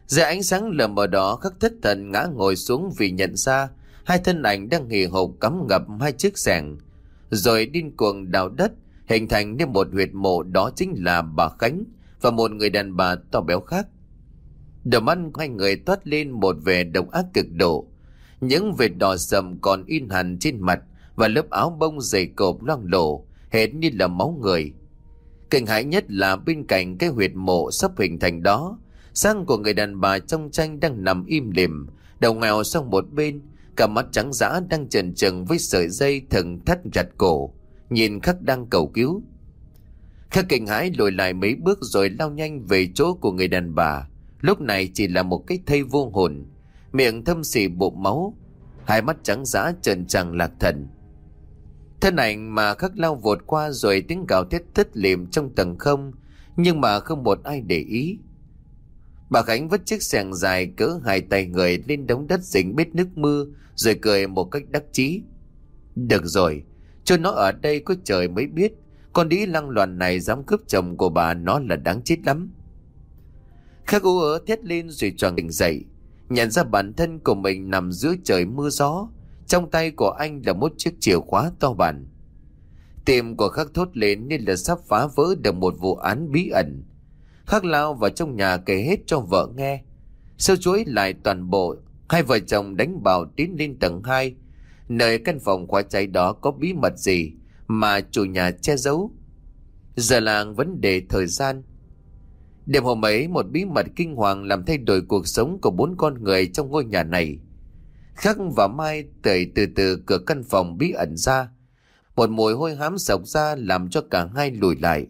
Dưới ánh sáng lờ mờ đó, Khắc thất thần ngã ngồi xuống vì nhận ra hai thân ảnh đang hì hục cắm ngập hai chiếc xẻng, rồi điên cuồng đào đất hình thành nên một huyệt mộ. Đó chính là bà Khánh và một người đàn bà to béo khác. Đôi mắt hai người toát lên một vẻ độc ác cực độ. Những vệt đỏ sầm còn in hẳn trên mặt và lớp áo bông dày cộp loang lổ hệt như là máu người. Kinh hãi nhất là bên cạnh cái huyệt mộ sắp hình thành đó, xác của người đàn bà trong tranh đang nằm im lìm, đầu ngèo sang một bên, cả mắt trắng dã đang chần chừng với sợi dây thừng thắt chặt cổ, nhìn Khắc đang cầu cứu. Khắc kinh hãi lùi lại mấy bước rồi lao nhanh về chỗ của người đàn bà. Lúc này chỉ là một cái thây vô hồn, miệng thâm xì bụng máu, hai mắt trắng dã trần trằng lạc thần. Thân ảnh mà Khắc lao vụt qua rồi tiếng gào thét thất liềm trong tầng không, nhưng mà không một ai để ý. Bà Khánh vứt chiếc xẻng dài cỡ hai tay người lên đống đất dính bết nước mưa, rồi cười một cách đắc chí. Được rồi, chôn nó ở đây có trời mới biết, con đĩ lăng loàn này dám cướp chồng của bà, nó là đáng chết lắm. Khắc ú ớ thét lên rồi choàng tỉnh dậy, nhận ra bản thân của mình nằm giữa trời mưa gió. Trong tay của anh là một chiếc chìa khóa to bản. Tim của Khắc thốt lên nên là sắp phá vỡ được một vụ án bí ẩn. Khắc lao vào trong nhà kể hết cho vợ nghe, sâu chuỗi lại toàn bộ. Hai vợ chồng đánh bạo tiến lên tầng hai, nơi căn phòng khóa cháy đó có bí mật gì mà chủ nhà che giấu. Giờ là vấn đề thời gian. Đêm hôm ấy, một bí mật kinh hoàng làm thay đổi cuộc sống của bốn con người trong ngôi nhà này. Khắc và Mai đẩy từ từ cửa căn phòng bí ẩn ra. Một mùi hôi hám xộc ra làm cho cả hai lùi lại.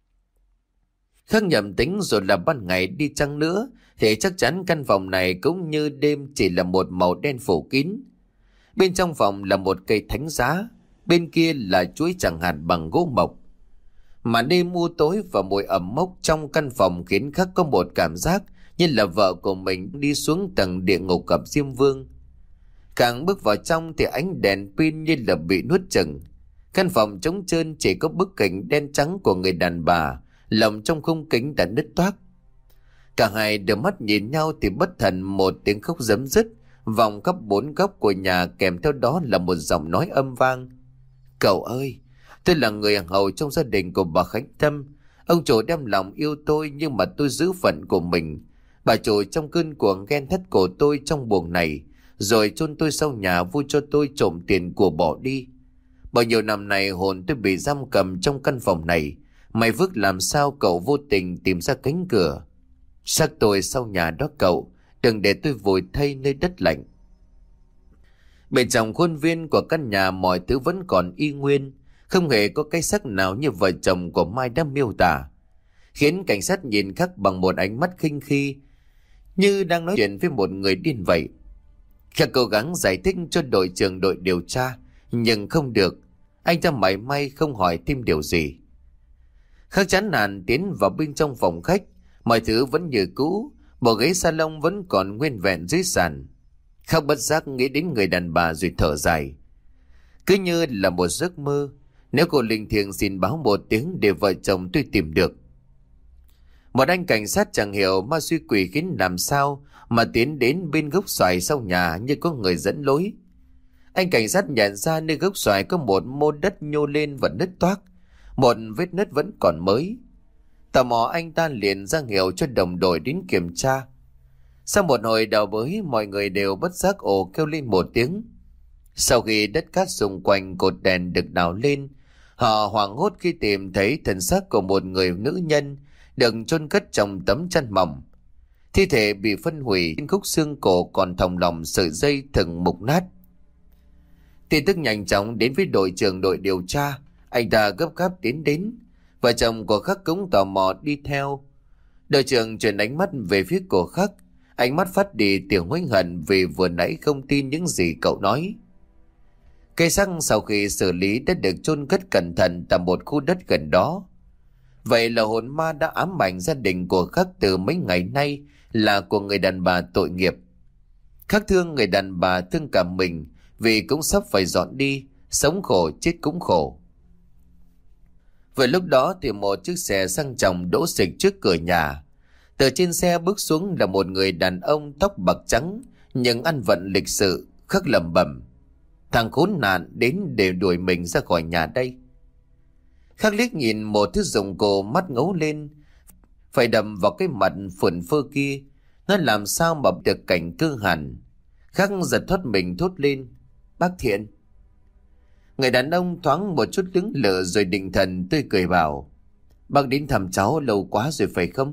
Khắc nhầm tính rồi là ban ngày đi chăng nữa thì chắc chắn căn phòng này cũng như đêm chỉ là một màu đen phủ kín. Bên trong phòng là một cây thánh giá, bên kia là chuỗi chẳng hạn bằng gỗ mộc. Mà đêm u tối và mùi ẩm mốc trong căn phòng khiến Khắc có một cảm giác như là vợ của mình đi xuống tầng địa ngục gặp Diêm Vương. Càng bước vào trong thì ánh đèn pin như là bị nuốt chửng. Căn phòng trống trơn, chỉ có bức cảnh đen trắng của người đàn bà lồng trong khung kính đã nứt toác. Cả hai đưa mắt nhìn nhau thì bất thần một tiếng khóc rấm rứt vòng khắp bốn góc của nhà, kèm theo đó là một giọng nói âm vang. Cậu ơi, tôi là người hầu trong gia đình của bà Khánh Tâm. Ông chủ đem lòng yêu tôi nhưng mà tôi giữ phận của mình. Bà chủ trong cơn cuồng ghen thắt cổ tôi trong buồng này, rồi chôn tôi sau nhà, vui cho tôi trộm tiền của bỏ đi. Bao nhiêu năm này hồn tôi bị giam cầm trong căn phòng này. Mày vước làm sao cậu vô tình tìm ra cánh cửa. Xác tôi sau nhà đó cậu, đừng để tôi vùi thây nơi đất lạnh. Bên trong khuôn viên của căn nhà mọi thứ vẫn còn y nguyên, không hề có cái xác nào như vợ chồng của Mai đã miêu tả, khiến cảnh sát nhìn Khắc bằng một ánh mắt khinh khi, như đang nói chuyện với một người điên vậy. Khắc cố gắng giải thích cho đội trưởng đội điều tra, nhưng không được. Anh ta mảy may không hỏi thêm điều gì. Khắc chán nản tiến vào bên trong phòng khách. Mọi thứ vẫn như cũ, bộ ghế salon vẫn còn nguyên vẹn dưới sàn. Khắc bất giác nghĩ đến người đàn bà rồi thở dài. Cứ như là một giấc mơ. Nếu cô linh thiêng xin báo một tiếng để vợ chồng tôi tìm được. Một anh cảnh sát chẳng hiểu ma suy quỷ khiến làm sao mà tiến đến bên gốc xoài sau nhà như có người dẫn lối. Anh cảnh sát nhận ra nơi gốc xoài có một mô đất nhô lên và nứt toác, một vết nứt vẫn còn mới. Tò mò anh ta liền ra hiệu cho đồng đội đến kiểm tra. Sau một hồi đào bới, mọi người đều bất giác ồ kêu lên một tiếng. Sau khi đất cát xung quanh cột đèn được đào lên, họ hoảng hốt khi tìm thấy thân xác của một người nữ nhân được chôn cất trong tấm chăn mỏng. Thi thể bị phân hủy, trên khúc xương cổ còn thòng lọng sợi dây thừng mục nát. Tin tức nhanh chóng đến với đội trưởng đội điều tra. Anh ta gấp gáp tiến đến. Vợ chồng của Khắc cũng tò mò đi theo. Đội trưởng chuyển ánh mắt về phía của Khắc, ánh mắt phát đi tiếng hối hận vì vừa nãy không tin những gì cậu nói. Cây xác sau khi xử lý đã được chôn cất cẩn thận tại một khu đất gần đó. Vậy là hồn ma đã ám ảnh gia đình của Khắc từ mấy ngày nay là của người đàn bà tội nghiệp. Khắc thương người đàn bà, thương cả mình vì cũng sắp phải dọn đi, sống khổ chết cũng khổ. Vừa lúc đó thì một chiếc xe sang trọng đỗ xịch trước cửa nhà. Từ trên xe bước xuống là một người đàn ông tóc bạc trắng, nhưng ăn vận lịch sự, Khắc lẩm bẩm: thằng khốn nạn đến để đuổi mình ra khỏi nhà đây. Khắc liếc nhìn một thứ dụng cụ, mắt ngấu lên, phải đầm vào cái mặt phườn phơ kia, nó làm sao mà được cảnh cư hẳn. Khắc giật thoát mình thốt lên: bác Thiện. Người đàn ông thoáng một chút lưỡng lự rồi định thần tươi cười bảo: bác đến thăm cháu lâu quá rồi phải không?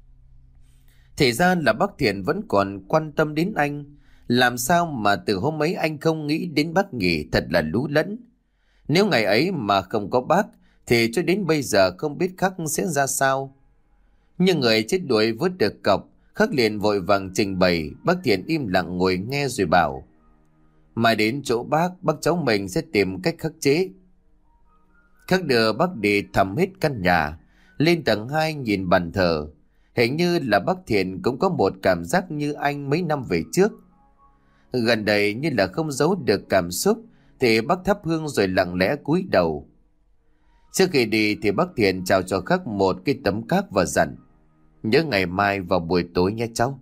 Thì ra là bác Thiện vẫn còn quan tâm đến anh. Làm sao mà từ hôm ấy anh không nghĩ đến bác nhỉ, thật là lú lẫn. Nếu ngày ấy mà không có bác thì cho đến bây giờ không biết Khắc sẽ ra sao. Nhưng người chết đuối vớt được cọc, Khắc liền vội vàng trình bày. Bác Thiện im lặng ngồi nghe rồi bảo: mai đến chỗ bác, bác cháu mình sẽ tìm cách khắc chế. Khắc đưa bác đi thăm hết căn nhà, lên tầng hai nhìn bàn thờ. Hình như là bác Thiện cũng có một cảm giác như anh mấy năm về trước. Gần đây như là không giấu được cảm xúc, thì bác thắp hương rồi lặng lẽ cúi đầu. Trước khi đi thì bác Thiện chào cho Khắc một cái tấm cát và dặn: nhớ ngày mai vào buổi tối nhé cháu.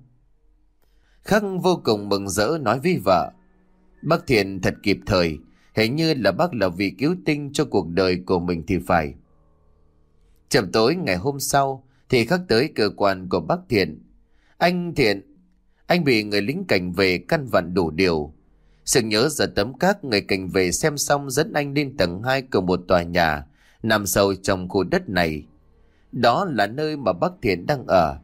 Khắc vô cùng mừng rỡ nói với vợ: bác Thiện thật kịp thời, hình như là bác là vị cứu tinh cho cuộc đời của mình thì phải. Chậm tối ngày hôm sau thì Khắc tới cơ quan của bác Thiện. Anh Thiện, anh bị người lính cảnh vệ căn vặn đủ điều. Sự nhớ giờ tấm cát, người cảnh vệ xem xong dẫn anh lên tầng hai của một tòa nhà nằm sâu trong khu đất này. Đó là nơi mà bác Thiện đang ở.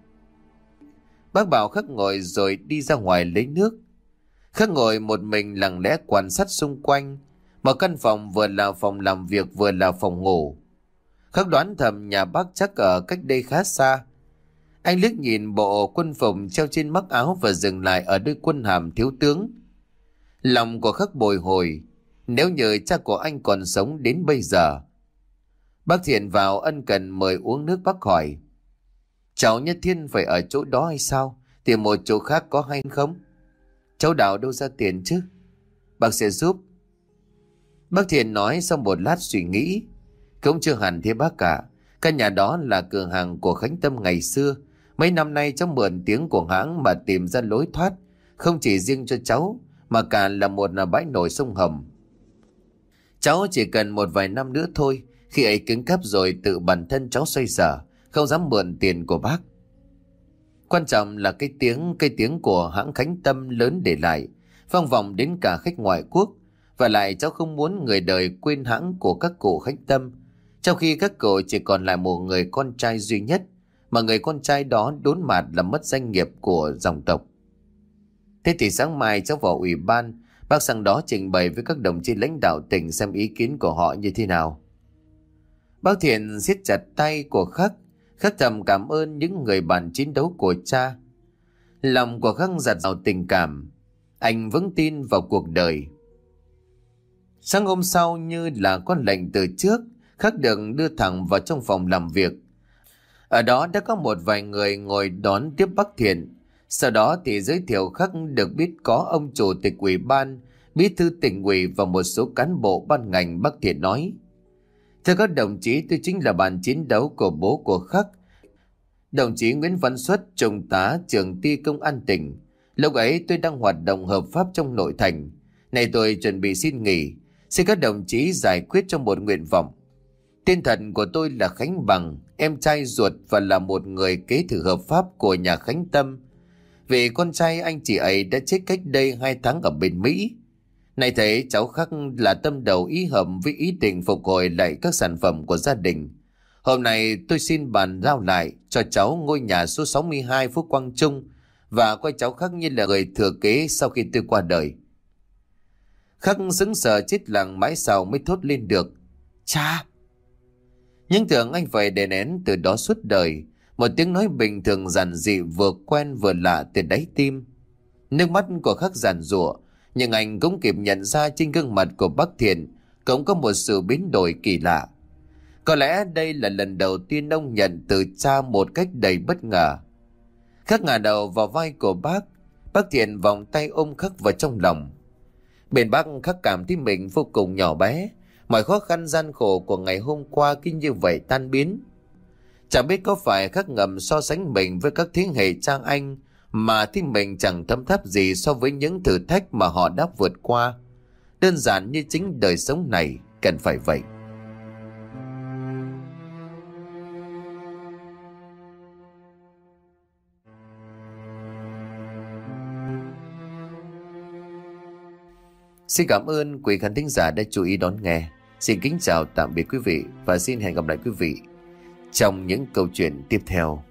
Bác bảo Khắc ngồi rồi đi ra ngoài lấy nước. Khắc ngồi một mình lặng lẽ quan sát xung quanh. Một căn phòng vừa là phòng làm việc vừa là phòng ngủ. Khắc đoán thầm nhà bác chắc ở cách đây khá xa. Anh liếc nhìn bộ quân phục treo trên mắc áo và dừng lại ở đôi quân hàm thiếu tướng. Lòng của Khắc bồi hồi. Nếu như cha của anh còn sống đến bây giờ. Bác Thiện vào ân cần mời uống nước. Bác hỏi: cháu nhất thiết phải ở chỗ đó hay sao? Tìm một chỗ khác có hay không? Cháu đào đâu ra tiền chứ? Bác sẽ giúp. Bác Thiện nói sau một lát suy nghĩ: cũng chưa hẳn thế bác cả. Căn nhà đó là cửa hàng của Khánh Tâm ngày xưa. Mấy năm nay cháu mượn tiếng của hãng mà tìm ra lối thoát, không chỉ riêng cho cháu mà cả là một là bãi nổi sông Hồng. Cháu chỉ cần một vài năm nữa thôi, khi ấy cứng cáp rồi tự bản thân cháu xoay sở, không dám mượn tiền của bác. Quan trọng là cái tiếng cái tiếng của hãng Khánh Tâm lớn để lại, vang vọng đến cả khách ngoại quốc. Và lại cháu không muốn người đời quên hãng của các cụ Khánh Tâm, trong khi các cụ chỉ còn lại một người con trai duy nhất, mà người con trai đó đốn mạt làm mất danh nghiệp của dòng tộc. Thế thì sáng mai cháu vào ủy ban, bác sang đó trình bày với các đồng chí lãnh đạo tỉnh xem ý kiến của họ như thế nào. Bác Thiện siết chặt tay của Khắc. Khắc thầm cảm ơn những người bạn chiến đấu của cha. Lòng của Khắc dạt dào tình cảm. Anh vững tin vào cuộc đời. Sáng hôm sau, như là có lệnh từ trước, Khắc được đưa thẳng vào trong phòng làm việc. Ở đó đã có một vài người ngồi đón tiếp bác Thiện. Sau đó thì giới thiệu Khắc được biết có ông chủ tịch ủy ban, bí thư tỉnh ủy và một số cán bộ ban ngành. Bác Thiện nói: thưa các đồng chí, tôi chính là bạn chiến đấu của bố của Khắc, đồng chí Nguyễn Văn Xuất, trung tá trưởng ty công an tỉnh. Lúc ấy tôi đang hoạt động hợp pháp trong nội thành. Này tôi chuẩn bị xin nghỉ, xin các đồng chí giải quyết cho một nguyện vọng. Tên thật của tôi là Khánh Bằng, em trai ruột và là một người kế thừa hợp pháp của nhà Khánh Tâm. Vì con trai anh chị ấy đã chết cách đây hai tháng ở bên Mỹ. Này thấy cháu Khắc là tâm đầu ý hợp với ý định phục hồi lại các sản phẩm của gia đình. Hôm nay tôi xin bàn giao lại cho cháu ngôi nhà số sáu mươi hai phố Quang Trung và coi cháu Khắc như là người thừa kế sau khi tôi qua đời. Khắc sững sờ chết lặng mãi sau mới thốt lên được: cha! Nhưng tưởng anh phải đè nén từ đó suốt đời. Một tiếng nói bình thường giản dị vừa quen vừa lạ từ đáy tim. Nước mắt của Khắc giàn giụa, nhưng anh cũng kịp nhận ra trên gương mặt của bác Thiện cũng có một sự biến đổi kỳ lạ. Có lẽ đây là lần đầu tiên ông nhận từ cha một cách đầy bất ngờ. Khắc ngả đầu vào vai của bác. Bác Thiện vòng tay ôm Khắc vào trong lòng. Bên bác, Khắc cảm thấy mình vô cùng nhỏ bé. Mọi khó khăn gian khổ của ngày hôm qua cứ như vậy tan biến. Chẳng biết có phải khắc ngầm so sánh mình với các thế hệ cha anh mà thì mình chẳng thấm tháp gì so với những thử thách mà họ đã vượt qua. Đơn giản như chính đời sống này cần phải vậy. Xin cảm ơn quý khán thính giả đã chú ý đón nghe. Xin kính chào tạm biệt quý vị và xin hẹn gặp lại quý vị trong những câu chuyện tiếp theo.